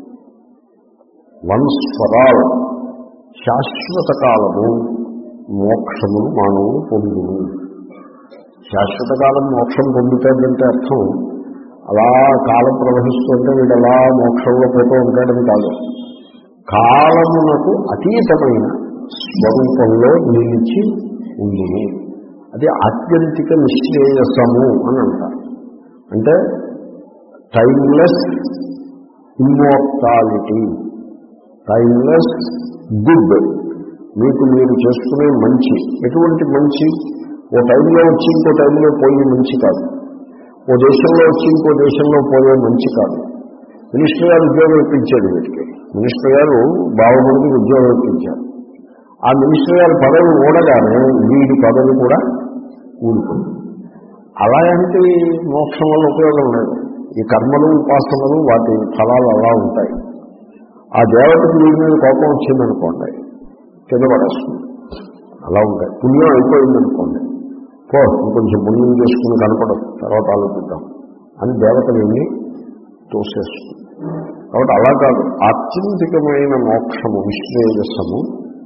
A: వన్స్ ఫర్ ఆల్ శాశ్వత కాలము మోక్షమును మానవుడు పొందును. శాశ్వత కాలం మోక్షం పొందుతాడంటే అర్థం అలా కాలం ప్రవహిస్తుంటే వీడు అలా మోక్షంలో పోతూ ఉంటాడని కాదు. కాలమునకు అతీతమైన స్వరూపంలో నిలిచి ఉండును. అది ఆత్యంతిక నిశ్రేయసము అని అంటారు. అంటే టైమ్లెస్ ఇమ్మోర్టాలిటీ, టైమ్లెస్ గుడ్. మీకు మీరు చేసుకునే మంచి, ఎటువంటి మంచి? ఓ టైంలో వచ్చి ఇంకో టైంలో పోయే మంచి కాదు. ఓ దేశంలో వచ్చి ఇంకో దేశంలో పోయే మంచి కాదు. మినిస్టర్ గారు ఉద్యోగం ఇప్పించాడు వీటికి. మినిస్టర్ గారు బావమడికి ఉద్యోగం ఇప్పించారు. ఆ మినిస్టర్ గారి పదవి ఊడగానే వీడి పదవి కూడా ఊడిపోయింది. అలాంటి మోక్షం వల్ల ఉపయోగం లేదు. ఈ కర్మలు ఉపాసనలు వాటి ఫలాలు అలా ఉంటాయి. ఆ దేవతకు వీడి మీద కోపం వచ్చిందనుకోండి, కింద పడేస్తుంది. అలా ఉంటాయి. పుణ్యం అయిపోయిందనుకోండి, పో ఇంకొంచెం పుణ్యం చేసుకుని కనపడదు, తర్వాత ఆలోచిద్దాం అని దేవతని తోసేస్తుంది. కాబట్టి అలా కాదు. ఆత్యంతికమైన మోక్షము విశ్రేయసము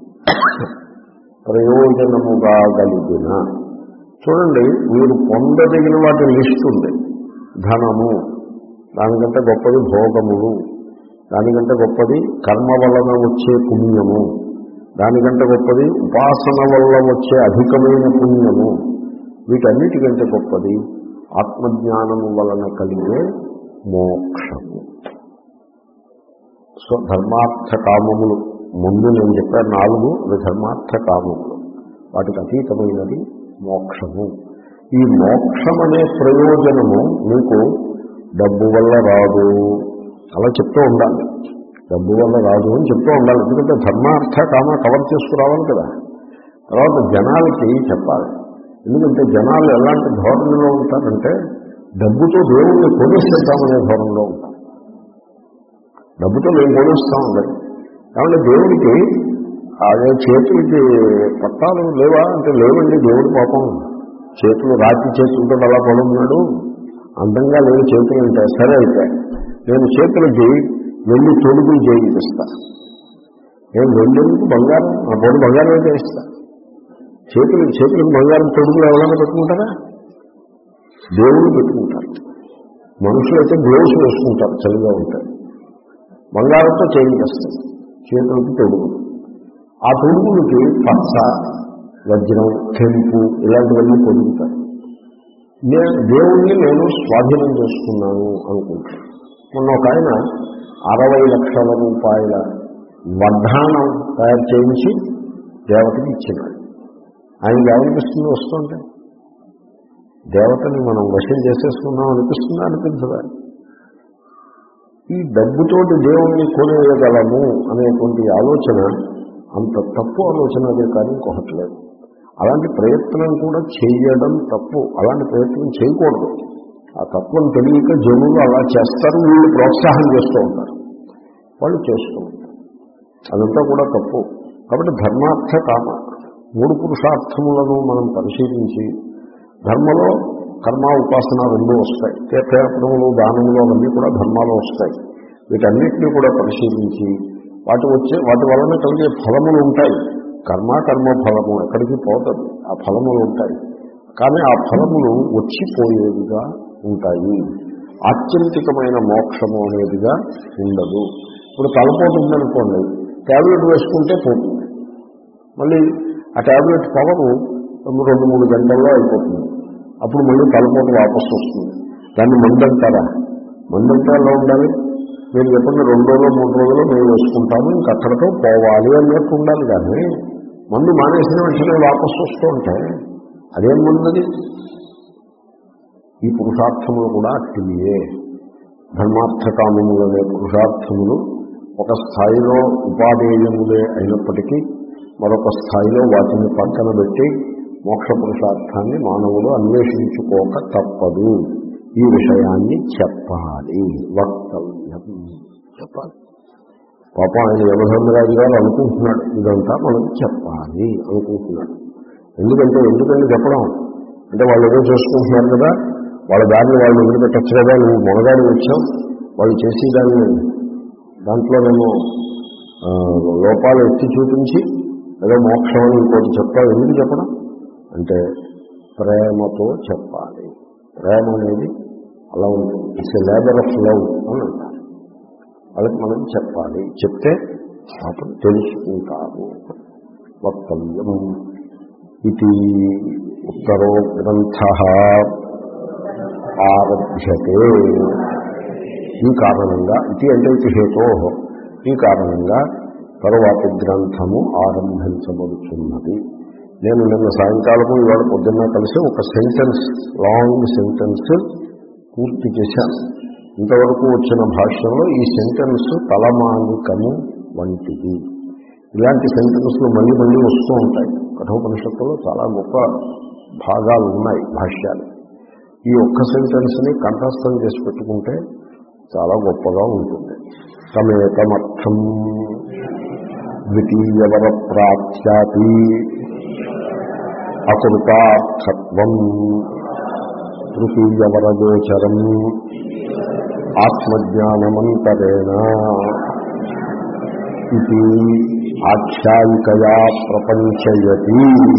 A: ప్రయోజనముగా కలిగిన, చూడండి మీరు పొందదగిన వాటి లిస్ట్ ఉంది. ధనము, దానికంటే గొప్పది భోగములు, దానికంటే గొప్పది కర్మ వలన వచ్చే పుణ్యము, దానికంటే గొప్పది ఉపాసన వల్ల వచ్చే అధికమైన పుణ్యము, వీటన్నిటికంటే గొప్పది ఆత్మజ్ఞానము వలన కలిగే మోక్షము. సో ధర్మార్థ కామములు ముందు నేను చెప్పాను నాలుగు, అవి ధర్మార్థ కామములు. వాటికి అతీతమైనది మోక్షము. ఈ మోక్షం అనే ప్రయోజనము మీకు డబ్బు వల్ల రాదు అలా చెప్తూ ఉండాలి. డబ్బు వల్ల రాదు అని చెప్తూ ఉండాలి. ఎందుకంటే ధర్మార్థ కామ కవర్ చేసుకురావాలి కదా. తర్వాత జనాలకి చెప్పాలి. ఎందుకంటే జనాలు ఎలాంటి ధోరణిలో ఉంటారంటే డబ్బుతో దేవుణ్ణి కొనేసేద్దామనే ధోరణిలో ఉంటారు. డబ్బుతో మేము కొనేస్తాం ఉండాలి. కాబట్టి దేవుడికి అదే చేతులకి పట్టాలు లేవా అంటే లేవండి. దేవుడి పాపం చేతులు రాత్రి చేతులతో అలా పడున్నాడు, అందంగా లేని చేతులు ఉంటాయి. సరే అయితే నేను చేతులకి వెళ్ళి తొడుగులు చేయిస్తా. నేను వెళ్ళేందుకు బంగారం, ఆ పొడి బంగారం చేయిస్తా. చేతులు చేతులకు బంగారం తొడుగులు ఎవరైనా పెట్టుకుంటారా? దేవుడు పెట్టుకుంటారు. మనుషులైతే గ్లోవ్స్ వేసుకుంటారు చలిగా ఉంటాయి. బంగారంతో చేయిస్తాయి చేతులకి తొడుగులు. ఆ తొడుగులకి పచ్చ, వజ్రం, కెంపు ఇలాంటివన్నీ పొదుగుతారు. నేను దేవుణ్ణి నేను స్వాధీనం చేసుకున్నాను అనుకుంటాను. మొన్న ఒక ఆయన అరవై లక్షల రూపాయల వడ్డాణం తయారు చేయించి దేవతకి ఇచ్చినాడు. ఆయనకి ఏమనిపిస్తుంది వస్తుంటే? దేవతని మనం వశం చేసేసుకున్నాం అనిపిస్తుందా అనిపించదా? ఈ డబ్బుతోటి దేవుణ్ణి కొనేయగలము అనేటువంటి ఆలోచన అంత తప్పు ఆలోచన అదే కానీ ఇంకొకటి లేదు. అలాంటి ప్రయత్నం కూడా చేయడం తప్పు. అలాంటి ప్రయత్నం చేయకూడదు. ఆ తత్వం తెలియక జనులు అలా చేస్తారు. వీళ్ళు ప్రోత్సాహం చేస్తూ ఉంటారు. వాళ్ళు చేస్తూ ఉంటారు. అదంతా కూడా తప్పు. కాబట్టి ధర్మార్థ కామ మూడు పురుషార్థములను మనం పరిశీలించి ధర్మలో కర్మ ఉపాసన రెండూ వస్తాయి. తీర్థయాత్రములు దానములు అవన్నీ కూడా ధర్మాలు వస్తాయి. వీటన్నిటినీ కూడా పరిశీలించి వాటి వచ్చే వాటి వలన కలిగే ఫలములు ఉంటాయి. కర్మ కర్మ ఫలము ఎక్కడికి పోతుంది. ఆ ఫలములు ఉంటాయి. కానీ ఆ ఫలములు వచ్చిపోయేవిగా ఉంటాయి. ఆత్యంతికమైన మోక్షము అనేదిగా ఉండదు. ఇప్పుడు తలపోటు ఉందనుకోండి, ట్యాబ్లెట్ వేసుకుంటే పోతుంది. మళ్ళీ ఆ ట్యాబ్లెట్ పవరు రెండు మూడు గంటల్లో అయిపోతుంది. అప్పుడు మళ్ళీ తలపోటు వాపసు వస్తుంది. దాన్ని మందంటారా? మందంటే ఎలా ఉండాలి? మీరు చెప్పండి, రెండు రోజులు మూడు రోజులు మేము వేసుకుంటాము, ఇంక అక్కడితో పోవాలి అన్నట్టు ఉండాలి. కానీ మందు మానేసిన వెంటనే వాపసు వస్తూ ఉంటే అదేం మందుది? ఈ పురుషార్థములు కూడా అట్టియే. ధర్మార్థకామములనే పురుషార్థములు ఒక స్థాయిలో ఉపాధేయములే అయినప్పటికీ మరొక స్థాయిలో వాటిని పక్కన పెట్టి మోక్ష పురుషార్థాన్ని మానవులు అన్వేషించుకోక తప్పదు. ఈ విషయాన్ని చెప్పాలి, వక్తవ్యం చెప్పాలి. పాపం ఆయన యమధర్మరాజు గారు అనుకుంటున్నాడు, ఇదంతా మనం చెప్పాలి అనుకుంటున్నాడు. ఎందుకంటే ఎందుకంటే చెప్పడం అంటే వాళ్ళు ఏదో చేసుకుంటున్నారు కదా, వాళ్ళ దారిని వాళ్ళు వదిలిపెట్టచ్చు కదా. నువ్వు మొదగాడి వచ్చావు, వాళ్ళు చేసేదాన్ని దాంట్లోనేమో లోపాలు ఎత్తి చూపించి ఏదో మోక్షం అని ఇంకోటి చెప్తావు. ఎందుకు చెప్పడం అంటే ప్రేమతో చెప్పాలి. ప్రేమ అనేది అలా ఉంటుంది. It's a labour of love అని అంటారు. వాళ్ళకి మనం చెప్పాలి. చెప్తే పాపం తెలుసుకుంటారు. వక్తవ్యం ఇది ఉత్తరో గ్రంథ ఆరభ్యతే. ఈ కారణంగా ఇది అంటే ఇది హేతో, ఈ కారణంగా తరువాతి గ్రంథము ఆరంభించబడుతున్నది. నేను నిన్న సాయంకాలము ఇవాళ పొద్దున్న కలిసి ఒక సెంటెన్స్, లాంగ్ సెంటెన్స్ పూర్తి చేశాను. ఇంతవరకు వచ్చిన భాష్యంలో ఈ సెంటెన్స్ తలమానికము వంటిది. ఇలాంటి సెంటెన్స్లు మళ్ళీ మళ్ళీ వస్తూ ఉంటాయి. కఠోపనిషత్తులో చాలా గొప్ప భాగాలు ఉన్నాయి భాష్యాలు. ఈ ఒక్క సెంటెన్స్ని కంఠస్థం చేసి పెట్టుకుంటే చాలా గొప్పగా ఉంటుంది. తమేతమర్థం ద్వితీయవర ప్రాప్త్యాపి అకృతార్థత్వం తృతీయవరగోచరం ఆత్మజ్ఞానమంతరేణ ఇది ఆఖ్యాయికయా ప్రపంచయతి.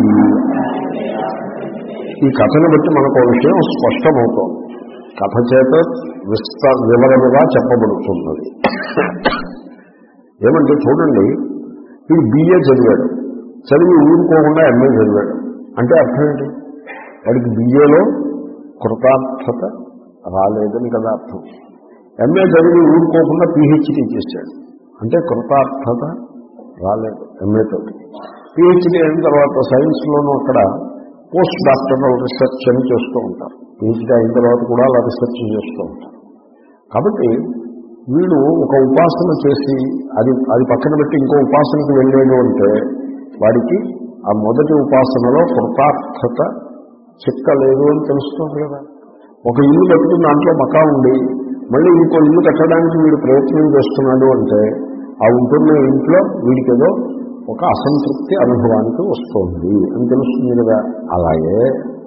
A: ఈ కథను బట్టి మనకు విషయం స్పష్టమవుతోంది. కథ చేత విస్త వివరముగా చెప్పబడుతున్నది. ఏమంటే చూడండి, వీడు బిఏ చదివాడు, చదివి ఊరుకోకుండా ఎంఏ చదివాడు అంటే అర్థం ఏంటి? వాడికి బిఏలో కృతార్థత రాలేదని కదా అర్థం. ఎంఏ చదివి ఊరుకోకుండా పీహెచ్డీ చేశాడు అంటే కృతార్థత రాలేదు ఎంఏతో. పీహెచ్డీ అయిన తర్వాత సైన్స్లోనూ అక్కడ పోస్ట్ డాక్టరల్ రీసెర్చ్ అని చేస్తూ ఉంటారు. పీహెచ్డీ అయిన తర్వాత కూడా అలా రీసెర్చ్ చేస్తూ ఉంటారు. కాబట్టి వీడు ఒక ఉపాసన చేసి అది అది పక్కన పెట్టి ఇంకో ఉపాసనకి వెళ్ళాడు అంటే వాడికి ఆ మొదటి ఉపాసనలో కృతార్థత చిక్కలేదు అని తెలుస్తుంది కదా. ఒక ఇల్లు కట్టుకుని దాంట్లో మకా ఉండి మళ్ళీ ఇంకో ఇల్లు కట్టడానికి వీడు ప్రయత్నం చేస్తున్నాడు అంటే ఆ ఉంటున్న ఇంట్లో వీడికి ఏదో ఒక అసంతృప్తి అనుభవానికి వస్తుంది అని తెలుస్తుంది కదా. అలాగే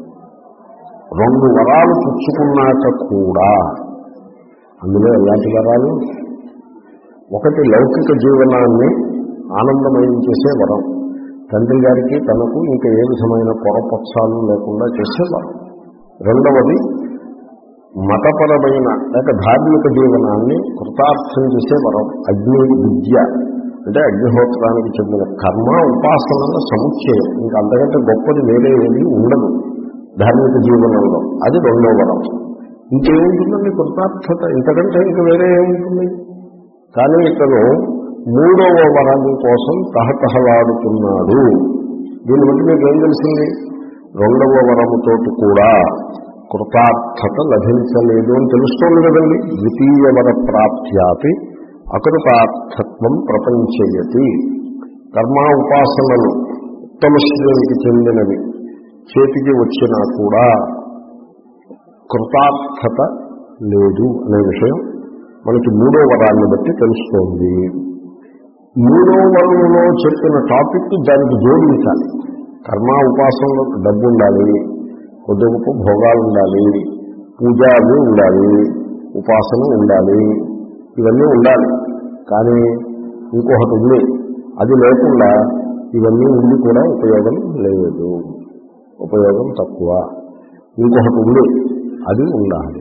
A: రెండు వరాలు పుచ్చుకున్నాక కూడా అందులో ఎలాంటి వరాలు? ఒకటి లౌకిక జీవనాన్ని ఆనందమయం చేసే వరం, తండ్రి గారికి తనకు ఇంకా ఏ విధమైన పొరపక్షాలు లేకుండా చేసే వరం. రెండవది మతపరమైన లేక ధార్మిక జీవనాన్ని కృతార్థం చేసే వరం, అగ్ని విద్య అంటే అగ్నిహోత్రానికి చెందిన కర్మ ఉపాసనల సముచ్చయం. ఇంకా అంతకంటే గొప్పది వేరే ఏది ఉండదు ధార్మిక జీవనంలో. అది రెండో వరం. ఇంకేముంటుందండి కృతార్థత? ఇంతకంటే ఇంక వేరే ఏముంటుంది? కానీ ఇతను మూడవ వరం కోసం తహతహలాడుతున్నాడు. దీన్ని బట్టి మీకు ఏం తెలిసింది? రెండవ వరముతోటి కూడా కృతార్థత లభించలేదు అని తెలుస్తోంది కదండి. ద్వితీయ వర ప్రాప్త్యాపి అకృతార్థత్వం ప్రపంచయతి. కర్మ ఉపాసనలు ఉత్తమ శ్రేణికి చెందినవి చేతికి వచ్చినా కూడా కృతార్థత లేదు అనే విషయం మనకి మూడో వరాన్ని బట్టి తెలుస్తోంది. మూడో వరంలో చెప్పిన టాపిక్ దానికి జోడించాలి. కర్మ ఉపాసనలో డబ్బు ఉండాలి, కొద్ది గొప్ప భోగాలు ఉండాలి, పూజలు ఉండాలి, ఉపాసన ఉండాలి, ఇవన్నీ ఉండాలి. కానీ ఇంకొకటి ఉంది, అది లేకుండా ఇవన్నీ ఉండి కూడా ఉపయోగం లేదు, ఉపయోగం తక్కువ. ఇంకొకటి ఉంది, అది ఉండాలి.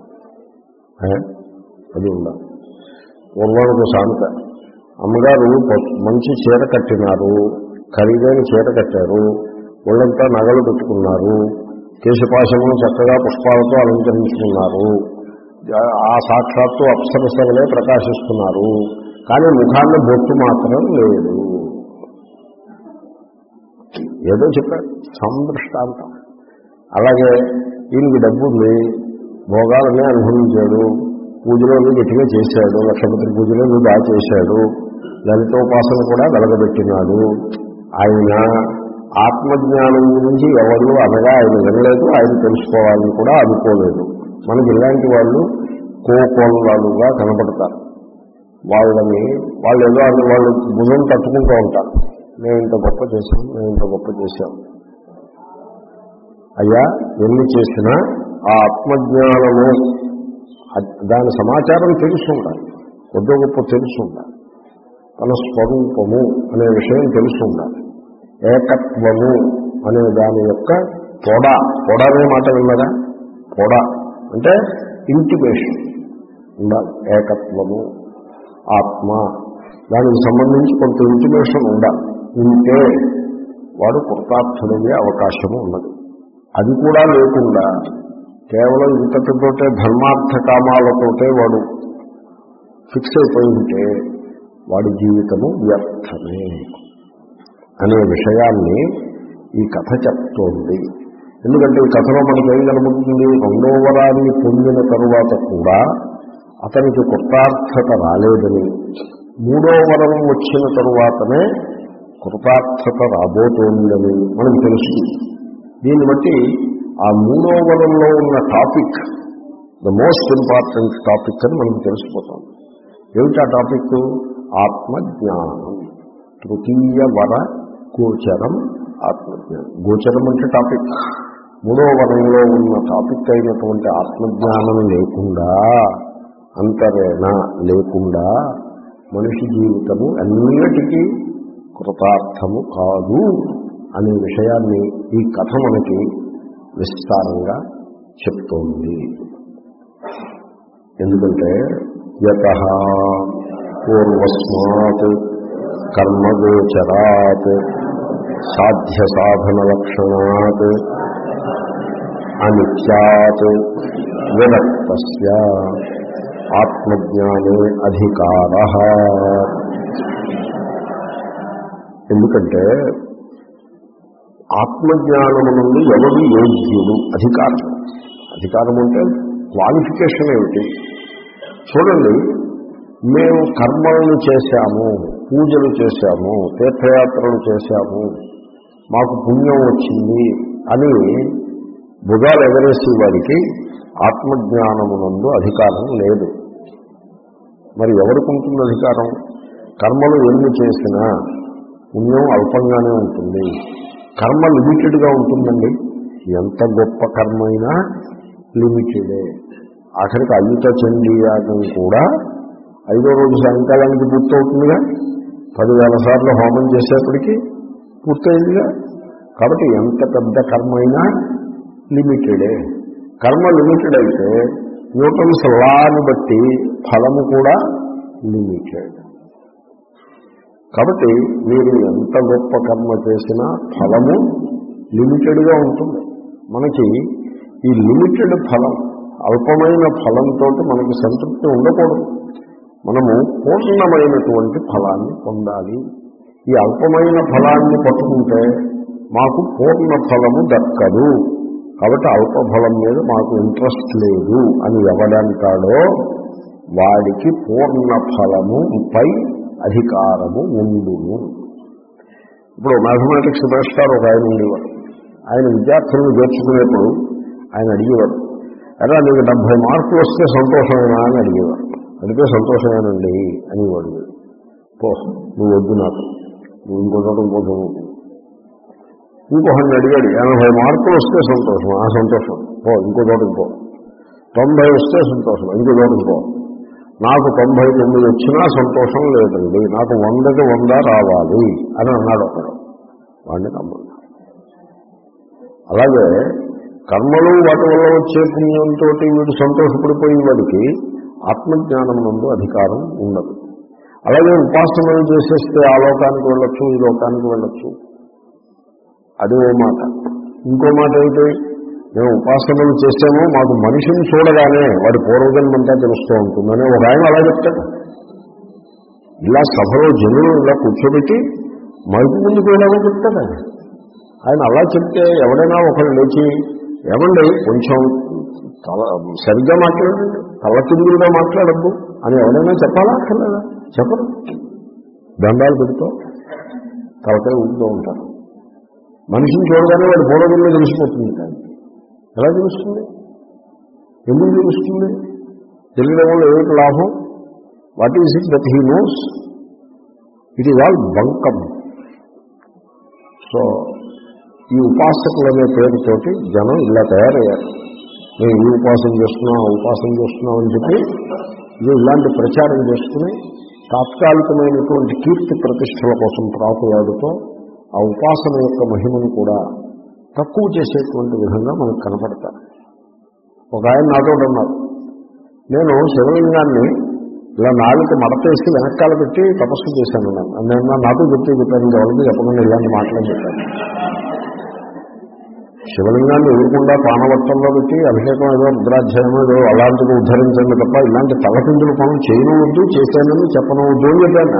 A: అది ఉండాలి. పూర్వానికి సామెత, అమ్మగారు మంచి చీర కట్టినారు, ఖరీదైన చీర కట్టారు, ఒళ్ళంతా నగలు పెట్టుకున్నారు, కేశపాశమును చక్కగా పుష్పాలతో అలంకరించుకున్నారు, ఆ సాక్షాత్తు అప్సరసలే ప్రకాశిస్తున్నారు, కానీ ముఖాన్ని బొట్టు మాత్రం లేదు. ఏదో చెప్పారు సందృష్టాంతం. అలాగే ఈయనకి డబ్బు ఉంది, భోగాలనే అనుభవించాడు, పూజలోని గట్టిగా చేశాడు, లక్షపతి పూజలో బాగా చేశాడు, లలితోపాసన కూడా వెలగబెట్టినాడు. ఆయన ఆత్మజ్ఞానం గురించి ఎవరు అనగా ఆయన వినలేదు, ఆయన తెలుసుకోవాలని కూడా అనుకోలేదు. మనకి ఇలాంటి వాళ్ళు కోకొల్లలుగా కనపడతారు. వాళ్ళని వాళ్ళు ఏదో అని వాళ్ళు భుజం తట్టుకుంటూ ఉంటారు, మేము ఇంత గొప్ప చేశాం, మేము ఇంత గొప్ప చేశాం. అయ్యా ఎన్ని చేసినా ఆ ఆత్మజ్ఞానము దాని సమాచారం తెలుసుండాలి, కొద్ది గొప్ప తెలుసుండాలి. తన స్వరూపము అనే విషయం తెలుసుండాలి. ఏకత్వము అనే దాని యొక్క పొడ, పొడ అనే మాట విన్నదా? పొడ అంటే ఇంటిమేషన్ ఉండాలి. ఏకత్వము, ఆత్మ, దానికి సంబంధించి కొంత ఇంటిమేషన్ ఉండాలి. ఉంటే వాడు కృతార్థుడయ్యే అవకాశము ఉన్నది. అది కూడా లేకుండా కేవలం ఇంతటితోటే ధర్మార్థ కామాలతోటే వాడు ఫిక్స్ అయిపోయి ఉంటే వాడి జీవితము వ్యర్థమే అనే విషయాన్ని ఈ కథ చెప్తోంది. ఎందుకంటే ఈ కథలో మనకి ఏం కనబడుతుంది? రెండో వరాన్ని పొందిన తరువాత కూడా అతనికి కృతార్థత రాలేదని, మూడో వరం వచ్చిన తరువాతనే కృతార్థత రాబోతోందని మనకు తెలుస్తుంది. దీన్ని బట్టి ఆ మూడో వరంలో ఉన్న topic the most important topic అని మనకు తెలిసిపోతుంది. ఏమిటి ఆ టాపిక్? ఆత్మజ్ఞానం. తృతీయ వర గోచరం ఆత్మజ్ఞానం. గోచరం అంటే టాపిక్. మూడో వరంలో ఉన్న టాపిక్ అయినటువంటి ఆత్మజ్ఞానం లేకుండా, అంతరేణ లేకుండా మనిషి జీవితము అన్నిటికీ కృతార్థము కాదు అనే విషయాన్ని ఈ కథ మనకి విస్తారంగా చెప్తోంది. ఎందుకంటే యతః పూర్వస్మాత్ కర్మగోచరాత్ సాధ్య సాధన లక్షణాత్ అనిత్యాత్ విరక్తస్య ఆత్మజ్ఞానే అధికారః. ఎందుకంటే ఆత్మజ్ఞానము నుండి ఎవరు యోగ్యుడు? అధికారం. అధికారం అంటే క్వాలిఫికేషన్ ఏమిటి? చూడండి, మేము కర్మలను చేశాము, పూజలు చేశాము, తీర్థయాత్రలు చేశాము, మాకు పుణ్యం వచ్చింది అని భుజాలు ఎగరేసే వారికి ఆత్మజ్ఞానమునందు అధికారం లేదు. మరి ఎవరికి ఉంటుంది అధికారం? కర్మలు ఎన్ని చేసినా పుణ్యం అల్పంగానే ఉంటుంది. కర్మ లిమిటెడ్గా ఉంటుందండి. ఎంత గొప్ప కర్మ అయినా లిమిటెడే. ఆఖరికి అయుత చండీయాగం కూడా ఐదో రోజు సాయంకాలానికి పూర్తవుతుందిగా. పదివేల సార్లు హోమం చేసేప్పటికీ పూర్తయిందిగా. కాబట్టి ఎంత పెద్ద కర్మ అయినా లిమిటెడే. కర్మ లిమిటెడ్ అయితే న్యూటన్స్ లాని బట్టి ఫలము కూడా లిమిటెడ్. కాబట్టి మీరు ఎంత గొప్ప కర్మ చేసినా ఫలము లిమిటెడ్గా ఉంటుంది. మనకి ఈ లిమిటెడ్ ఫలం, అల్పమైన ఫలంతో మనకి సంతృప్తి ఉండకూడదు. మనము పూర్ణమైనటువంటి ఫలాన్ని పొందాలి. ఈ అల్పమైన ఫలాన్ని పట్టుకుంటే మాకు పూర్ణ ఫలము దక్కదు, కాబట్టి అల్ప ఫలం మీద మాకు ఇంట్రెస్ట్ లేదు అని ఎవడంటాడో వాడికి పూర్ణ ఫలము పై అధికారము ఉండును. ఇప్పుడు మ్యాథమెటిక్స్ మాస్టర్ ఒక ఆయన ఉండేవాడు. ఆయన విద్యార్థులను చేర్చుకునేప్పుడు ఆయన అడిగేవాడు, అలా నీకు డెబ్బై మార్కులు వస్తే సంతోషమేనా అని అడిగేవాడు. అడిగితే సంతోషమేనండి అనేవాడు. పో నువ్వు వద్దు, నాకు నువ్వు ఇంకో చోట ఇంకో చదువు. ఇంకొకరిని అడిగాడు, ఎనభై మార్కులు వస్తే సంతోషం, ఆ సంతోషం పో ఇంకో చోటకి పో. తొంభై వస్తే సంతోషం, ఇంకో చోటకి పో. నాకు తొంభై తొమ్మిది వచ్చినా సంతోషం లేదండి, నాకు వందకి వంద రావాలి అని అన్నాడు ఒకడు. వాడిని నమ్మను. అలాగే కర్మలు వాటి వల్ల వచ్చే పుణ్యంతో వీడు సంతోషపడిపోయే వాడికి ఆత్మజ్ఞానం నందు అధికారం ఉండదు. అలాగే ఉపాసనలు చేసేస్తే ఆ లోకానికి వెళ్ళొచ్చు, ఈ లోకానికి వెళ్ళొచ్చు. అది ఓ మాట. ఇంకో మాట ఏంటి, మేము ఉపాసనలు చేసామో మాకు మనిషిని చూడగానే వాడి పూర్వజన్మంతా తెలుస్తూ ఉంటుందని ఒక ఆయన అలా చెప్తాడు. ఇలా సభలో జనులు ఇలా కూర్చోబెట్టి మైకు ముందుకు వెళ్ళామో చెప్తాడు ఆయన. ఆయన అలా చెప్తే ఎవడైనా ఒకళ్ళు లేచి ఏమండి కొంచెం తల సరిగ్గా మాట్లాడండి, తల కిందులుగా మాట్లాడద్దు అని ఎవరైనా చెప్పాలా అక్కర్లేదా? చెప్పరు. దండాలు పెడుతూ తలకాయ ఊపుతూ ఉంటారు. మనిషిని చూడగానే వాడి పూర్వజన్మ తెలిసిపోతుంది. కానీ ఎలా తెలుస్తుంది? ఎందుకు తెలుస్తుంది? తెలియడం వల్ల ఏమిటి లాభం? What is it that he knows? It is all bunkum. So ఈ ఉపాసకులు అనే పేరుతోటి జనం ఇలా తయారయ్యారు. మేము ఈ ఉపాసన చేస్తున్నాం, ఆ ఉపాసన చేస్తున్నాం అని చెప్పి ఇది ఇలాంటి ప్రచారం చేసుకుని తాత్కాలికమైనటువంటి కీర్తి ప్రతిష్టల కోసం ప్రాకులాడుతూ ఆ ఉపాసన యొక్క మహిమను కూడా తక్కువ చేసేటువంటి విధంగా మనకు కనపడతారు. ఒక ఆయన నాతో అన్నారు, నేను శివలింగాన్ని ఇలా నాలుగు మడతేసి వెనకాల పెట్టి తపస్సు చేశాను. నేను నాతో చెప్తే చెప్పాను, ఎవరికి చెప్పకుండా ఇలాంటి మాటలు చెప్పాను. శివలింగాన్ని ఎదురకుండా పానవట్టంలో పెట్టి అభిషేకం ఏదో రుద్రాధ్యాయం ఏదో అలాంటివి ఉద్ధరించండి తప్ప ఇలాంటి తలకిందులు పనులు చేయనవద్దు, చేశానని చెప్పనవద్దు అని చెప్పాను.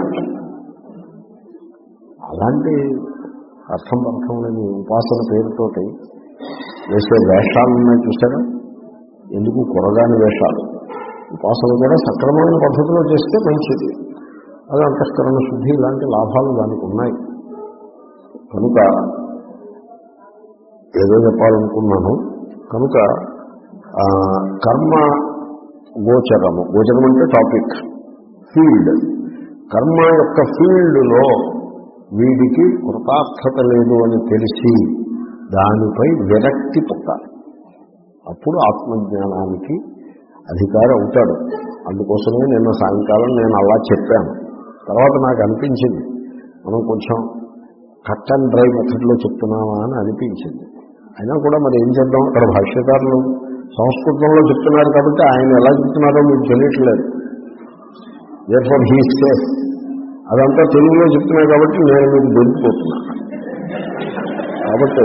A: అలాంటి అర్థం అర్థం లేని ఉపాసన పేరుతోటి వేసే వేషాలున్నాయి చూసారా? ఎందుకు కొరగాని వేషాలు? ఉపాసన కూడా సక్రమమైన పద్ధతిలో చేస్తే మంచిది. అది అంతఃకరణ శుద్ధి ఇలాంటి లాభాలు దానికి ఉన్నాయి. కనుక ఏదో చెప్పాలనుకున్నాను. కనుక కర్మ గోచరము, గోచరం అంటే టాపిక్, ఫీల్డ్, కర్మ యొక్క ఫీల్డ్లో వీడికి కృతార్థత లేదు అని తెలిసి దానిపై విరక్తి పుట్టాలి. అప్పుడు ఆత్మజ్ఞానానికి అధికారి అవుతాడు. అందుకోసమే నిన్న సాయంకాలం నేను అలా చెప్పాను. తర్వాత నాకు అనిపించింది మనం కొంచెం కట్ అండ్ డ్రై మెథడ్లో చెప్తున్నామా అని అనిపించింది. అయినా కూడా మరి ఏం చేద్దాం, అక్కడ భాష్యకారులు సంస్కృతంలో చెప్తున్నారు కాబట్టి ఆయన ఎలా చెప్తున్నారో మీకు తెలియట్లేదు. Therefore he safe. అదంతా తెలుగులో చెప్తున్నారు కాబట్టి నేను మీకు దొరికిపోతున్నాను. కాబట్టి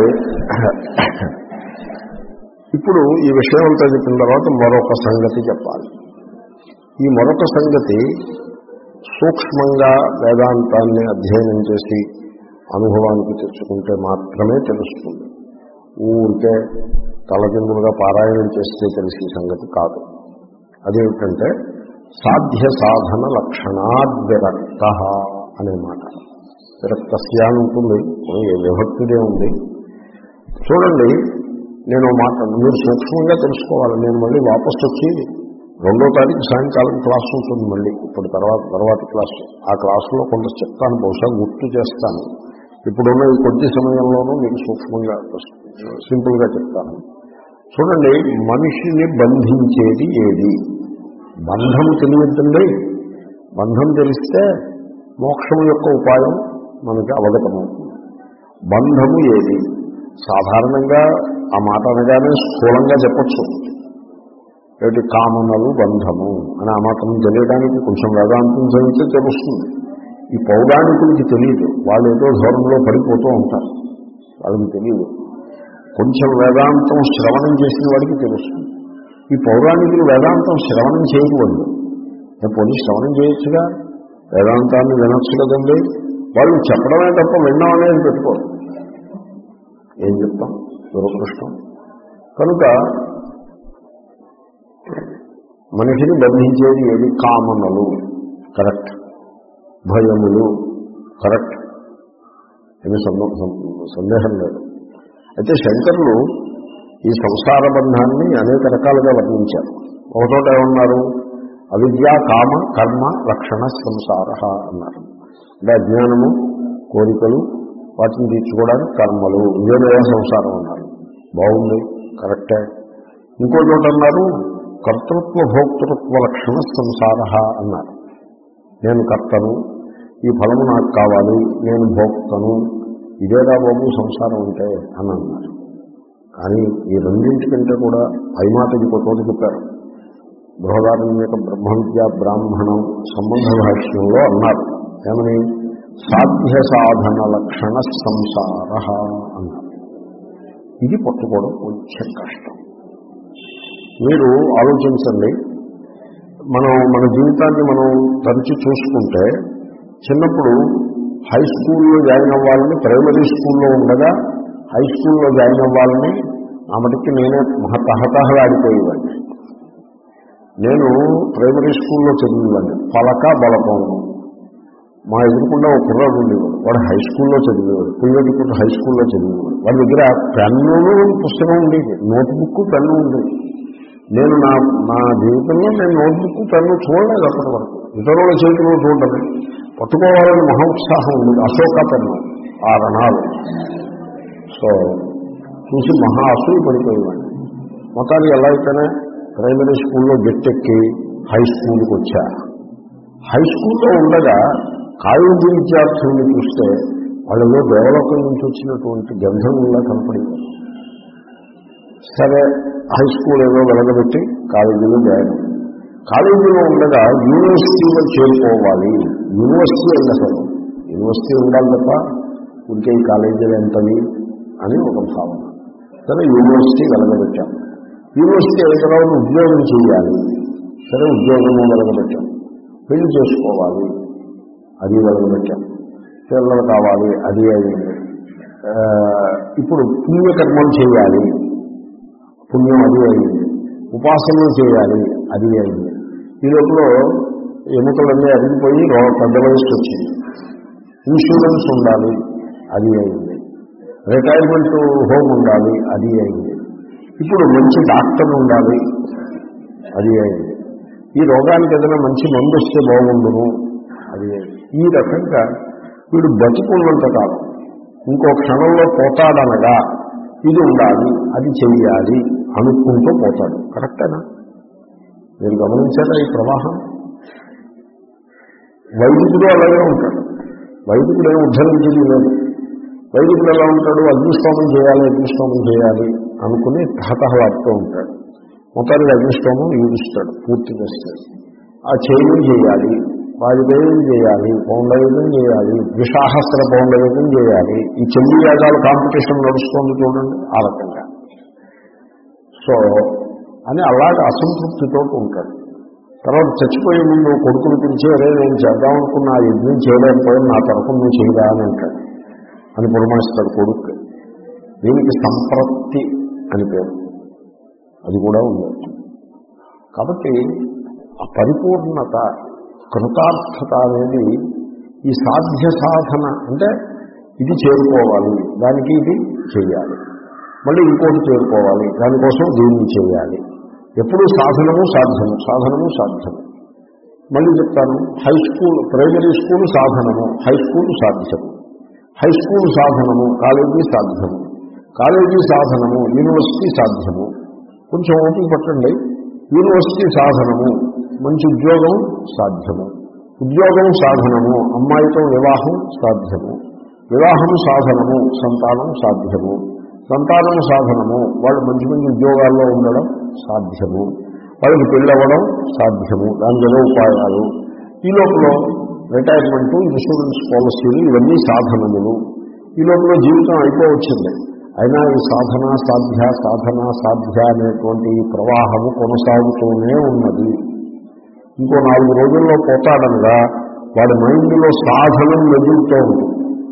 A: ఇప్పుడు ఈ విషయం అంతా చెప్పిన తర్వాత మరొక సంగతి చెప్పాలి. ఈ మరొక సంగతి సూక్ష్మంగా వేదాంతాన్ని అధ్యయనం చేసి అనుభవానికి తెచ్చుకుంటే మాత్రమే తెలుస్తుంది. ఊరికే తలకిందులుగా పారాయణం చేస్తే తెలిసే సంగతి కాదు. అదేమిటంటే సాధ్య సాధన లక్షణాద్విరక్త అనే మాట. విరక్తస్య అని ఉంటుంది, విభక్తిదే ఉంది. చూడండి, నేను మాట మీరు సూక్ష్మంగా తెలుసుకోవాలి. నేను మళ్ళీ వాపసు వచ్చి రెండో తారీఖు సాయంకాలం క్లాస్ ఉంటుంది మళ్ళీ, ఇప్పుడు తర్వాత తర్వాత క్లాసు. ఆ క్లాసులో కొంత చెప్తాను, బహుశా గుర్తు చేస్తాను. ఇప్పుడున్న ఈ కొద్ది సమయంలోనూ మీకు సూక్ష్మంగా సింపుల్గా చెప్తాను. చూడండి, మనిషిని బంధించేది ఏది? బంధం తెలియద్దండి. బంధం తెలిస్తే మోక్షం యొక్క ఉపాయం మనకి అవగతమవుతుంది. బంధము ఏది? సాధారణంగా ఆ మాట అనగానే స్థూలంగా చెప్పచ్చు. ఏమిటి? కామనలు బంధము అని ఆ మాత్రం తెలియడానికి కొంచెం వేదాంతం చదివితే తెలుస్తుంది. ఈ పౌరాణికులకి తెలియదు, వాళ్ళు ఏదో ధోరణిలో పడిపోతూ ఉంటారు, వాళ్ళకి తెలియదు. కొంచెం వేదాంతం శ్రవణం చేసిన వాడికి తెలుస్తుంది. ఈ పౌరాణికులు వేదాంతం శ్రవణం చేయకూడదు. పోనీ శ్రవణం చేయొచ్చుగా, వేదాంతాన్ని వినొచ్చు కదండి. వాళ్ళు చెప్పడమే తప్ప వినడం అనేది పెట్టుకోరు. ఏం చెప్తాం? దురదృష్టం. కనుక మనిషిని బంధించేది ఏది? కామనలు, కరెక్ట్. భయములు, కరెక్ట్. ఏమి సందేహం లేదు. అయితే శంకరులు ఈ సంసార బంధాన్ని అనేక రకాలుగా వర్ణించారు. ఒకచోట ఏమన్నారు? అవిద్య కామ కర్మ లక్షణ సంసార అన్నారు. అంటే అజ్ఞానము, కోరికలు, వాటిని తీర్చుకోవడానికి కర్మలు, ఇవేనయా సంసారం అన్నారు. బాగుంది, కరెక్టే. ఇంకో చోట అన్నారు కర్తృత్వ భోక్తృత్వ లక్షణ సంసార అన్నారు. నేను కర్తను, ఈ ఫలము నాకు కావాలి, నేను భోక్తను, ఇదేదా బాబు సంసారం అంటే అని అన్నారు. అని ఈ రెండింటికంటే కూడా పైమాట ఇంకో చోట చెప్పారు. బృహదారణ్యక బ్రహ్మ విద్యా బ్రాహ్మణం సంబంధ భాష్యంలో అన్నారు. ఏమని? సాధ్య సాధన లక్షణ సంసార అన్నారు. ఇది పట్టుకోవడం కొంచెం కష్టం. మీరు ఆలోచించండి. మనం మన జీవితాన్ని మనం తరచి చూసుకుంటే, చిన్నప్పుడు హై స్కూల్లో జాయిన్ అవ్వాలని, ప్రైమరీ స్కూల్లో ఉండగా హై స్కూల్లో జాయిన్ అవ్వాలని ఆ మటుకి నేనే తహతహలాడిపోయేవాడిని. నేను ప్రైమరీ స్కూల్లో చదివేవాడిని. పలక బలపం. మా ఎదురుకుండా ఒక కుర్రాడు ఉండేవాడు. వాడు హై స్కూల్లో చదివేవాడు. పిల్లడికి హై స్కూల్లో చదివేవాడు. వాడి దగ్గర పెన్ను పుస్తకం ఉండేది, నోట్బుక్ పెన్ను ఉండేది. నేను నా నా జీవితంలో నేను నోట్బుక్ పెన్ను చూడలేదు అప్పటి వరకు. ఇతరుల చేతిలో చూడలేదు. పట్టుకోవాలని మహా ఉత్సాహం ఉంది. అశోక పెన్ను ఆ రణాలు. సో చూసి మహా అసూయ పడిపోయేవాడిని. మొత్తానికి ఎలా అయితేనే ప్రైమరీ స్కూల్లో గెట్టెక్కి హై స్కూల్కి వచ్చా. హై స్కూల్లో ఉండగా కాలేజీ విద్యార్థుల్ని చూస్తే వాళ్ళలో దేవలోకం నుంచి వచ్చినటువంటి గంధంలా కనపడింది. సరే, హై స్కూల్ ఏదో వెలగబెట్టి కాలేజీలో జాయిన్. కాలేజీలో ఉండగా యూనివర్సిటీలో చేరుకోవాలి. యూనివర్సిటీ అండి, అసలు యూనివర్సిటీ ఉండాలి తప్ప ఇంకే ఈ కాలేజీలు ఎంతవి అని ఒక భావన. సరే, యూనివర్సిటీ వెలగబెట్టాం. యూనివర్సిటీ అయిన తర్వాత ఉద్యోగం చేయాలి. సరే, ఉద్యోగము వెలగబెట్టాం. పెళ్లి చేసుకోవాలి, అది వెలగబెట్టాం. పిల్లలు కావాలి, అది అయింది. ఇప్పుడు పుణ్యకర్మలు చేయాలి, పుణ్యం అది అయింది. ఉపాసనలు చేయాలి, అది అయింది. ఈ లోపల ఎముకలన్నీ అరిగిపోయి పెద్ద వయసు వచ్చింది. ఇన్సూరెన్స్ ఉండాలి, అది అయింది. రిటైర్మెంట్ హోమ్ ఉండాలి, అది అయింది. ఇప్పుడు మంచి డాక్టర్ ఉండాలి, అది అయింది. ఈ రోగానికి ఏదైనా మంచి మందు వస్తే బాగుండును, అది అయింది. ఈ రకంగా వీడు బతుకున్నంత కాలం ఇంకో క్షణంలో పోతాడనగా ఇది ఉండాలి, అది చెయ్యాలి అనుకుంటూ పోతాడు. కరెక్టేనా? మీరు గమనించారా ఈ ప్రవాహం? వైదికుడు అలాగే ఉంటాడు. వైదికుడు ఏమి ఉద్ధరించేది లేదు. వైదికుడు ఎలా ఉంటాడు? అగ్నిష్టోమం చేయాలి, అగ్నిష్టోమం చేయాలి అనుకుని తహతహలాడుతూ ఉంటాడు. మొత్తానికి అగ్నిష్టోమం ఈడుస్తాడు, పూర్తి చేస్తాడు. ఆ చేయని చేయాలి, వాయుదేవం చేయాలి, పౌండవేదం చేయాలి, ద్విషాహస్ర పౌండవేదం చేయాలి. ఈ చండీ యాగాల కాంపిటీషన్ నడుస్తుంది చూడండి, ఆ రకంగా. సో అని అలాగే అసంతృప్తితో ఉంటాడు. తర్వాత చచ్చిపోయే ముందు కొడుకులు పిలిచి, అరే నేను చేద్దామనుకున్న ఆ యజ్ఞం చేయలేకపోయి నా తరఫున నువ్వు చేయదా అని అంటాడు, అని పురమాయిస్తాడు కొడుకు. దీనికి సంప్రప్తి అని పేరు. అది కూడా ఉంది. కాబట్టి ఆ పరిపూర్ణత, కృతార్థత అనేది ఈ సాధ్య సాధన అంటే ఇది చేరుకోవాలి, దానికి ఇది చేయాలి, మళ్ళీ ఇంకోటి చేరుకోవాలి, దానికోసం దీన్ని చేయాలి. ఎప్పుడు సాధనము సాధ్యము, సాధనము సాధ్యము. మళ్ళీ చెప్తాను, హై స్కూల్ ప్రైమరీ స్కూల్ సాధనము, హై స్కూల్ సాధ్యము. హై స్కూల్ సాధనము, కాలేజీ సాధ్యము. కాలేజీ సాధనము, యూనివర్సిటీ సాధ్యము. కొంచెం ఓపిక పట్టండి. యూనివర్సిటీ సాధనము, మంచి ఉద్యోగం సాధ్యము. ఉద్యోగం సాధనము, అమ్మాయితో వివాహం సాధ్యము. వివాహము సాధనము, సంతానం సాధ్యము. సంతానం సాధనము, వాళ్ళు మంచి మంచి ఉద్యోగాల్లో ఉండడం సాధ్యము. వాళ్ళకి పెళ్ళవడం సాధ్యము. దానిలో ఉపాయాలు. ఈ లోపల రిటైర్మెంటు, ఇన్సూరెన్స్ పాలసీలు, ఇవన్నీ సాధనములు. ఈ లోపల జీవితం అయిపోవచ్చింది. అయినా ఈ సాధన సాధ్య సాధన సాధ్య అనేటువంటి ప్రవాహము కొనసాగుతూనే ఉన్నది. ఇంకో నాలుగు రోజుల్లో పోతాడనగా వాడి మైండ్లో సాధనం వెదులుతూ ఉంటుంది.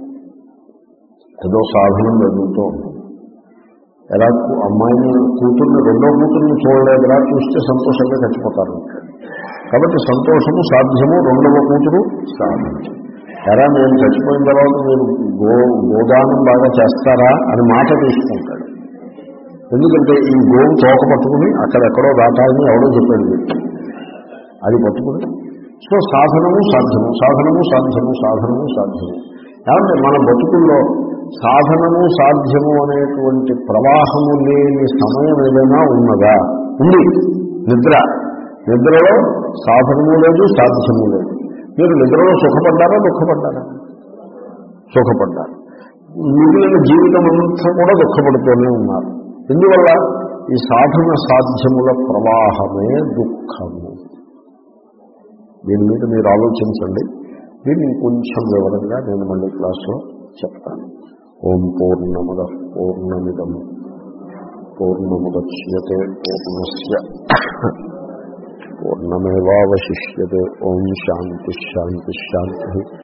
A: ఏదో సాధనం వెదులుతూ ఉంటుంది. ఎలా అమ్మాయిని కూతుర్ని రెండో కూతుర్ని చూడలేదురా, చూస్తే సంతోషంగా చచ్చిపోతారు. కాబట్టి సంతోషము సాధ్యము, రెండవ కూతురు సాధ్యం. ఎలా నేను చచ్చిపోయిన తర్వాత మీరు గో గోదానం బాగా చేస్తారా అని మాట తీసుకుంటాడు. ఎందుకంటే ఈ గోవు తోక పట్టుకుని అక్కడెక్కడో దాటాలని ఎవడో చెప్పాడు వీళ్ళు. అది పట్టుకుని సో సాధనము సాధ్యము, సాధనము సాధ్యము, సాధనము సాధ్యము. కాబట్టి మన బతుకుల్లో సాధనము సాధ్యము అనేటువంటి ప్రవాహము లేని సమయం ఏదైనా ఉన్నదా? ఉంది. నిద్ర. నిద్రలో సాధనము లేదు, సాధ్యము లేదు. మీరు నిద్రలో సుఖపడ్డారా, దుఃఖపడ్డారా? సుఖపడ్డారు. మిగిలిన జీవితం అంతా కూడా దుఃఖపడుతూనే ఉన్నారు. ఎందువల్ల ఈ సాధన సాధ్యముల ప్రవాహమే దుఃఖము. దీని మీద మీరు ఆలోచించండి. దీన్ని ఇంకొంచెం వివరంగా నేను మళ్ళీ క్లాస్లో చెప్తాను. ఓం పూర్ణమద పూర్ణమిదం పూర్ణముద్యతే పూర్ణస్య పూర్ణమేవావశిష్యతే. ఓం శాంతి శాంతి శాంతి.